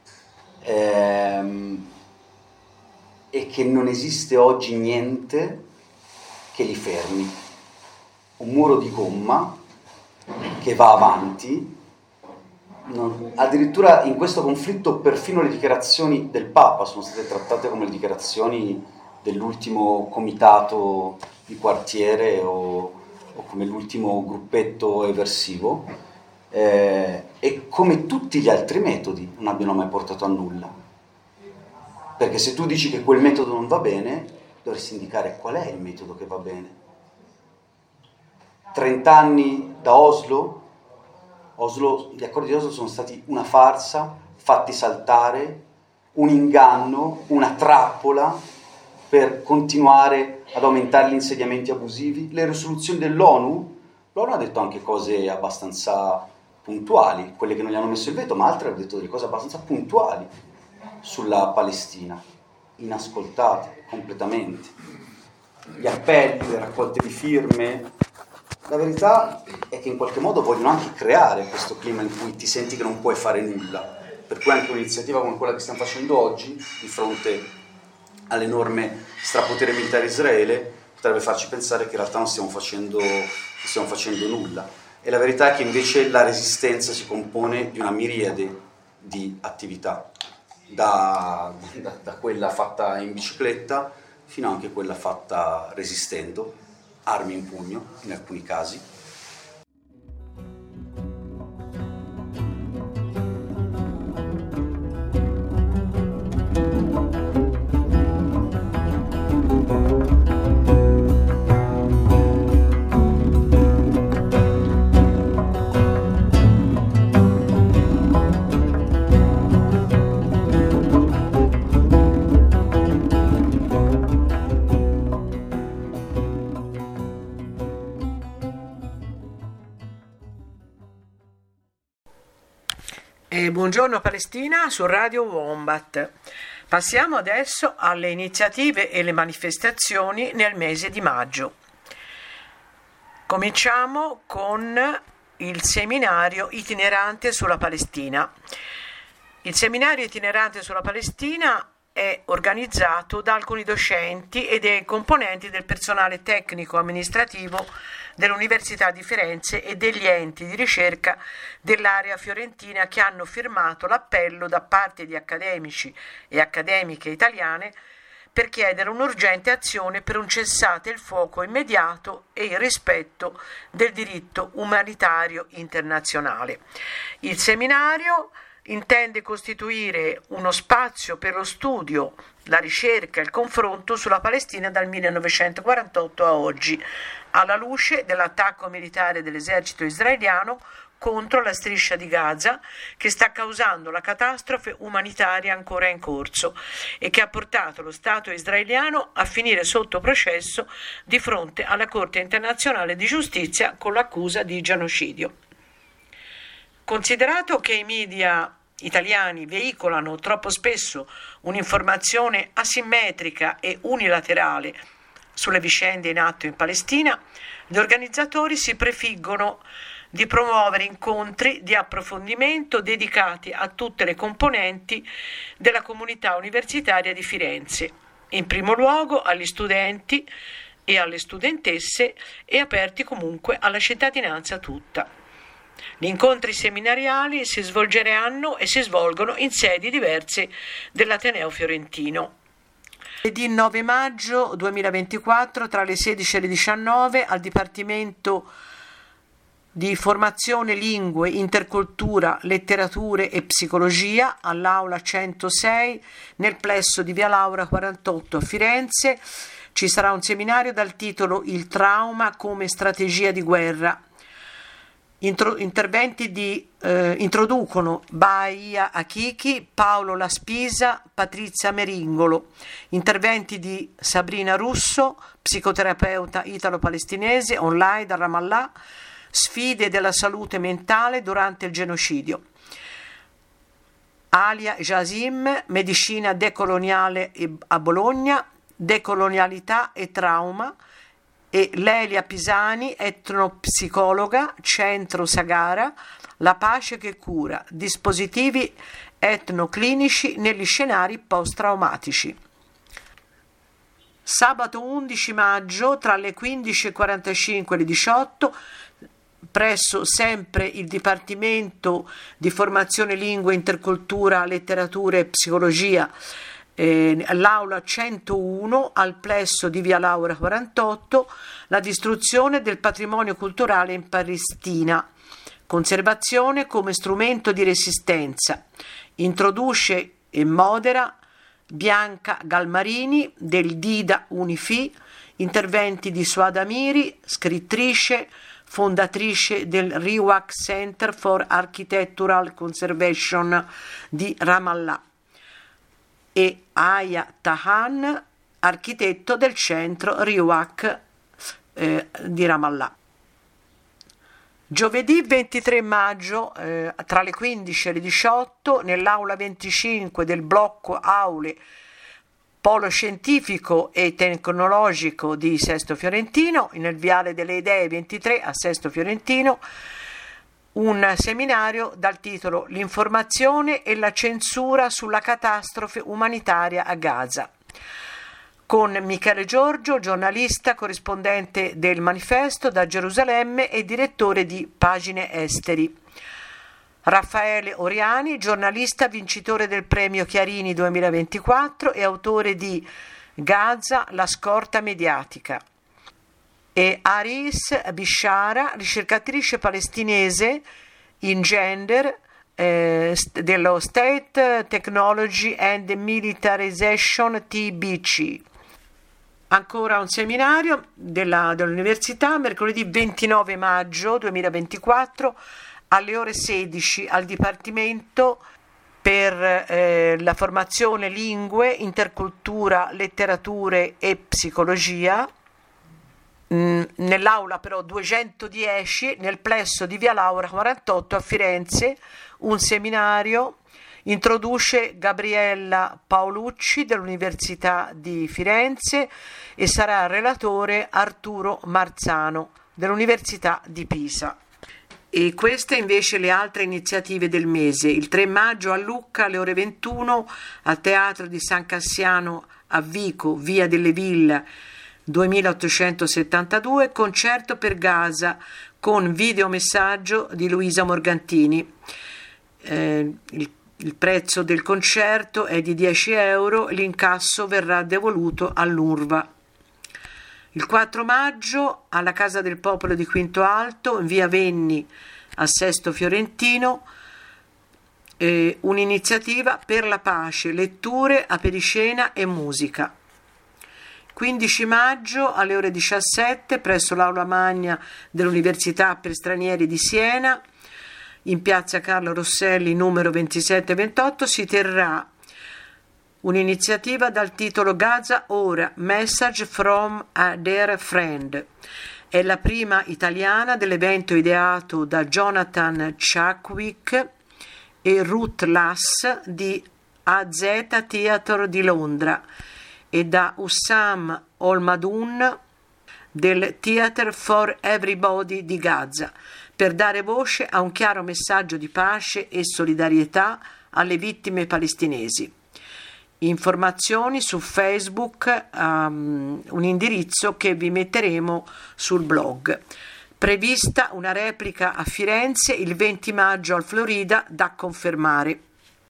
e che non esiste oggi niente che li fermi. Un muro di gomma che va avanti. Addirittura in questo conflitto perfino le dichiarazioni del Papa sono state trattate come le dichiarazioni dell'ultimo comitato di quartiere o come l'ultimo gruppetto eversivo, e come tutti gli altri metodi non abbiano mai portato a nulla. Perché se tu dici che quel metodo non va bene, dovresti indicare qual è il metodo che va bene. 30 anni da Oslo, gli accordi di Oslo sono stati una farsa, fatti saltare, un inganno, una trappola per continuare ad aumentare gli insediamenti abusivi. Le risoluzioni dell'ONU, l'ONU ha detto anche cose abbastanza puntuali, quelle che non gli hanno messo il veto, ma altre hanno detto delle cose abbastanza puntuali sulla Palestina, inascoltate completamente. Gli appelli, le raccolte di firme. La verità è che in qualche modo vogliono anche creare questo clima in cui ti senti che non puoi fare nulla, per cui anche un'iniziativa come quella che stiamo facendo oggi, di fronte all'enorme strapotere militare Israele, potrebbe farci pensare che in realtà non stiamo facendo nulla. E la verità è che invece la resistenza si compone di una miriade di attività, da quella fatta in bicicletta fino anche a quella fatta resistendo, armi in pugno in alcuni casi. Buongiorno Palestina su Radio Wombat. Passiamo adesso alle iniziative e le manifestazioni nel mese di maggio. Cominciamo con il seminario itinerante sulla Palestina. Il seminario itinerante sulla Palestina è organizzato da alcuni docenti e dei componenti del personale tecnico-amministrativo dell'Università di Firenze e degli enti di ricerca dell'area fiorentina che hanno firmato l'appello da parte di accademici e accademiche italiane per chiedere un'urgente azione per un cessate il fuoco immediato e il rispetto del diritto umanitario internazionale. Il seminario intende costituire uno spazio per lo studio, la ricerca e il confronto sulla Palestina dal 1948 a oggi, alla luce dell'attacco militare dell'esercito israeliano contro la striscia di Gaza, che sta causando la catastrofe umanitaria ancora in corso e che ha portato lo Stato israeliano a finire sotto processo di fronte alla Corte internazionale di giustizia con l'accusa di genocidio. Considerato che i media italiani veicolano troppo spesso un'informazione asimmetrica e unilaterale sulle vicende in atto in Palestina, gli organizzatori si prefiggono di promuovere incontri di approfondimento dedicati a tutte le componenti della comunità universitaria di Firenze, in primo luogo agli studenti e alle studentesse e aperti comunque alla cittadinanza tutta. Gli incontri seminariali si svolgeranno e si svolgono in sedi diverse dell'Ateneo Fiorentino. Lunedì 9 maggio 2024 tra le 16 e le 19 al Dipartimento di Formazione Lingue, Intercultura, Letterature e Psicologia all'Aula 106 nel plesso di Via Laura 48 a Firenze. Ci sarà un seminario dal titolo Il trauma come strategia di guerra. Interventi introducono Bahia Achiki, Paolo Laspisa, Patrizia Meringolo. Interventi di Sabrina Russo, psicoterapeuta italo-palestinese, online da Ramallah. Sfide della salute mentale durante il genocidio. Alia Jasim, medicina decoloniale a Bologna, decolonialità e trauma, e Lelia Pisani, etnopsicologa, Centro Sagara, La pace che cura, dispositivi etnoclinici negli scenari post-traumatici. Sabato 11 maggio tra le 15:45 e le 18 presso sempre il Dipartimento di Formazione Lingue, Intercultura, Letterature e Psicologia, all'Aula 101 al plesso di Via Laura 48, la distruzione del patrimonio culturale in Palestina, conservazione come strumento di resistenza. Introduce e modera Bianca Galmarini del Dida Unifi, interventi di Suada Miri, scrittrice, fondatrice del Riwak Center for Architectural Conservation di Ramallah, e Aya Tahan, architetto del centro Riwak di Ramallah. Giovedì 23 maggio tra le 15 e le 18 nell'aula 25 del blocco aule Polo Scientifico e Tecnologico di Sesto Fiorentino, nel Viale delle Idee 23 a Sesto Fiorentino, un seminario dal titolo L'informazione e la censura sulla catastrofe umanitaria a Gaza, con Michele Giorgio, giornalista, corrispondente del Manifesto da Gerusalemme e direttore di Pagine Esteri. Raffaele Oriani, giornalista, vincitore del premio Chiarini 2024 e autore di Gaza, la scorta mediatica. E Aris Bishara, ricercatrice palestinese in gender dello State Technology and Militarization TBC. Ancora un seminario dell'università mercoledì 29 maggio 2024 alle ore 16 al Dipartimento per la formazione lingue, intercultura, letterature e psicologia, nell'aula però 210 nel plesso di Via Laura 48 a Firenze. Un seminario introduce Gabriella Paolucci dell'Università di Firenze e sarà relatore Arturo Marzano dell'Università di Pisa. E queste invece le altre iniziative del mese. Il 3 maggio a Lucca alle ore 21 al Teatro di San Cassiano a Vico, Via delle Ville 2872, concerto per Gaza con videomessaggio di Luisa Morgantini. Il Il prezzo del concerto è di 10 euro, l'incasso verrà devoluto all'UNRWA. Il 4 maggio alla Casa del Popolo di Quinto Alto, in via Venni a Sesto Fiorentino, un'iniziativa per la pace, letture, apericena e musica. 15 maggio alle ore 17 presso l'Aula Magna dell'Università per Stranieri di Siena, in piazza Carlo Rosselli numero 2728, si terrà un'iniziativa dal titolo Gaza Ora, Message from a Dear Friend. È la prima italiana dell'evento ideato da Jonathan Chadwick e Ruth Lass di AZ Theatre di Londra e da Hussam Olmadoun del Theatre for Everybody di Gaza, per dare voce a un chiaro messaggio di pace e solidarietà alle vittime palestinesi. Informazioni su Facebook, un indirizzo che vi metteremo sul blog. Prevista una replica a Firenze il 20 maggio al Florida, da confermare.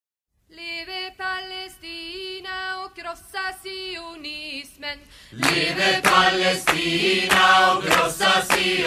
Leve Palestina och krossa sionismen. Leve Palestina och krossa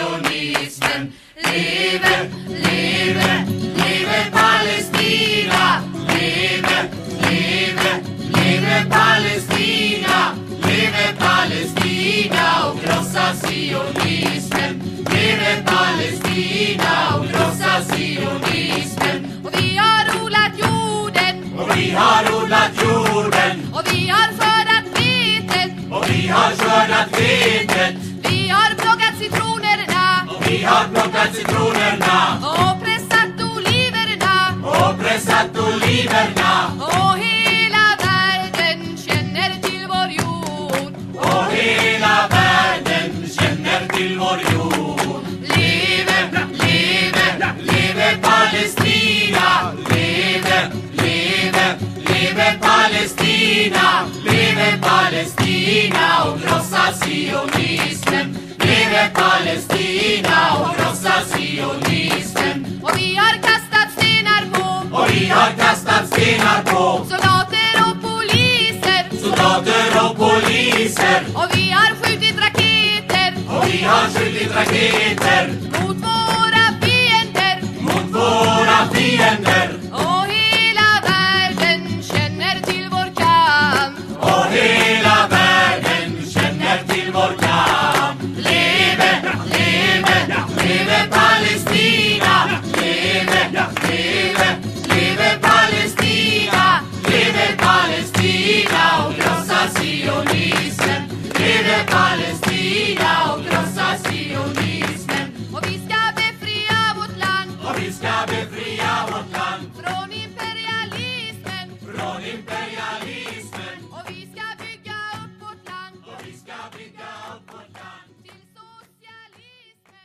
sionismen. Leve, leve, leve Palestina. Leve, leve, leve Palestina. Leve Palestina och krossa sionismen. Leve Palestina och krossa sionismen. Och vi har odlat jorden. Och vi har odlat jorden. Och vi har skördat vetet. Och vi har skördat vetet. Vi har plockat citronerna. Och vi har plockat citronerna. Och pressat oliverna. Och pressat oliverna. Och hela världen känner till vår jord. Och hela världen känner till vår jord. Leve, leve, leve Palestina. Leve, leve, leve Palestina. Leve Palestina och krossa sionismen. Leve Palestina och krossa sionismen. Och vi har kastat stenar på. Och vi har kastat stenar på soldater och poliser. Soldater och poliser. Och vi har skjutit raketer. Och vi har skjutit raketer mot våra fiender. Mot våra fiender. Och hela världen känner till vår kamp. Och hela världen känner till vår kamp. Leve, leve, leve Palestina. Leve, leve, leve Palestina. Leve Palestina och krossa sionismen. Leve Palestina och krossa sionismen. Och vi ska befria vårt land. Och vi ska befria vårt land från imperialismen. Från imperialismen. Och vi ska bygga upp vårt land. Och vi ska bygga upp vårt land till socialismen.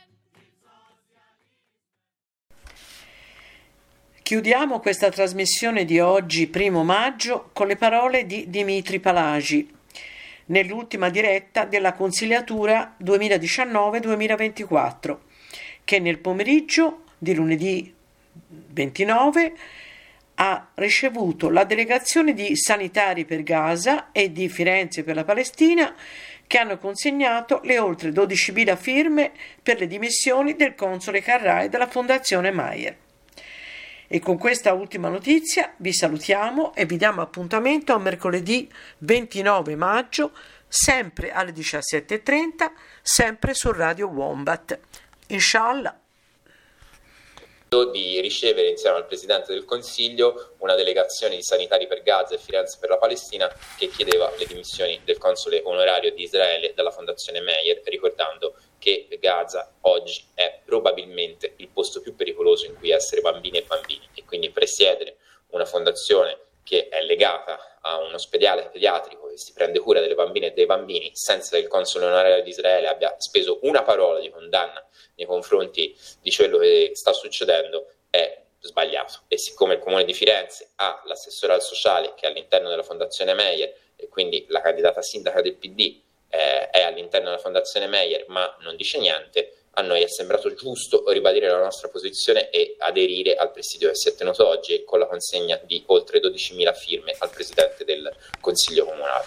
Chiudiamo questa trasmissione di oggi, 1 maggio, con le parole di Dimitri Palagi nell'ultima diretta della consigliatura 2019-2024, che nel pomeriggio di lunedì 29 ha ricevuto la delegazione di Sanitari per Gaza e di Firenze per la Palestina, che hanno consegnato le oltre 12.000 firme per le dimissioni del console Carrai della Fondazione Meyer. E con questa ultima notizia vi salutiamo e vi diamo appuntamento a mercoledì 29 maggio, sempre alle 17:30, sempre su Radio Wombat. Inshallah. Di ricevere insieme al Presidente del Consiglio una delegazione di Sanitari per Gaza e Firenze per la Palestina che chiedeva le dimissioni del console onorario di Israele dalla Fondazione Meyer, ricordando che Gaza oggi è probabilmente il posto più pericoloso in cui essere bambini e bambini, e quindi presiedere una fondazione che è legata a un ospedale pediatrico che si prende cura delle bambine e dei bambini senza che il console onorario di Israele abbia speso una parola di condanna nei confronti di quello che sta succedendo è sbagliato. E siccome il Comune di Firenze ha l'assessore al sociale che è all'interno della Fondazione Meyer e quindi la candidata sindaca del PD è all'interno della Fondazione Meyer ma non dice niente, a noi è sembrato giusto ribadire la nostra posizione e aderire al presidio che si è tenuto oggi con la consegna di oltre 12.000 firme al Presidente del Consiglio Comunale.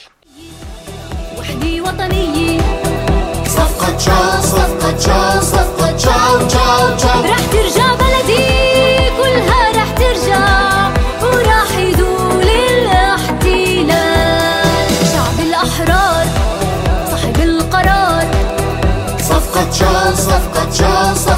صفقة تشاو صفقة تشاو صفقة تشاو تشاو تشاو راح ترجع بلدي كلها راح ترجع وراح يزول الاحتلال شعب الأحرار صاحب القرار صفقة تشاو صفقة تشاو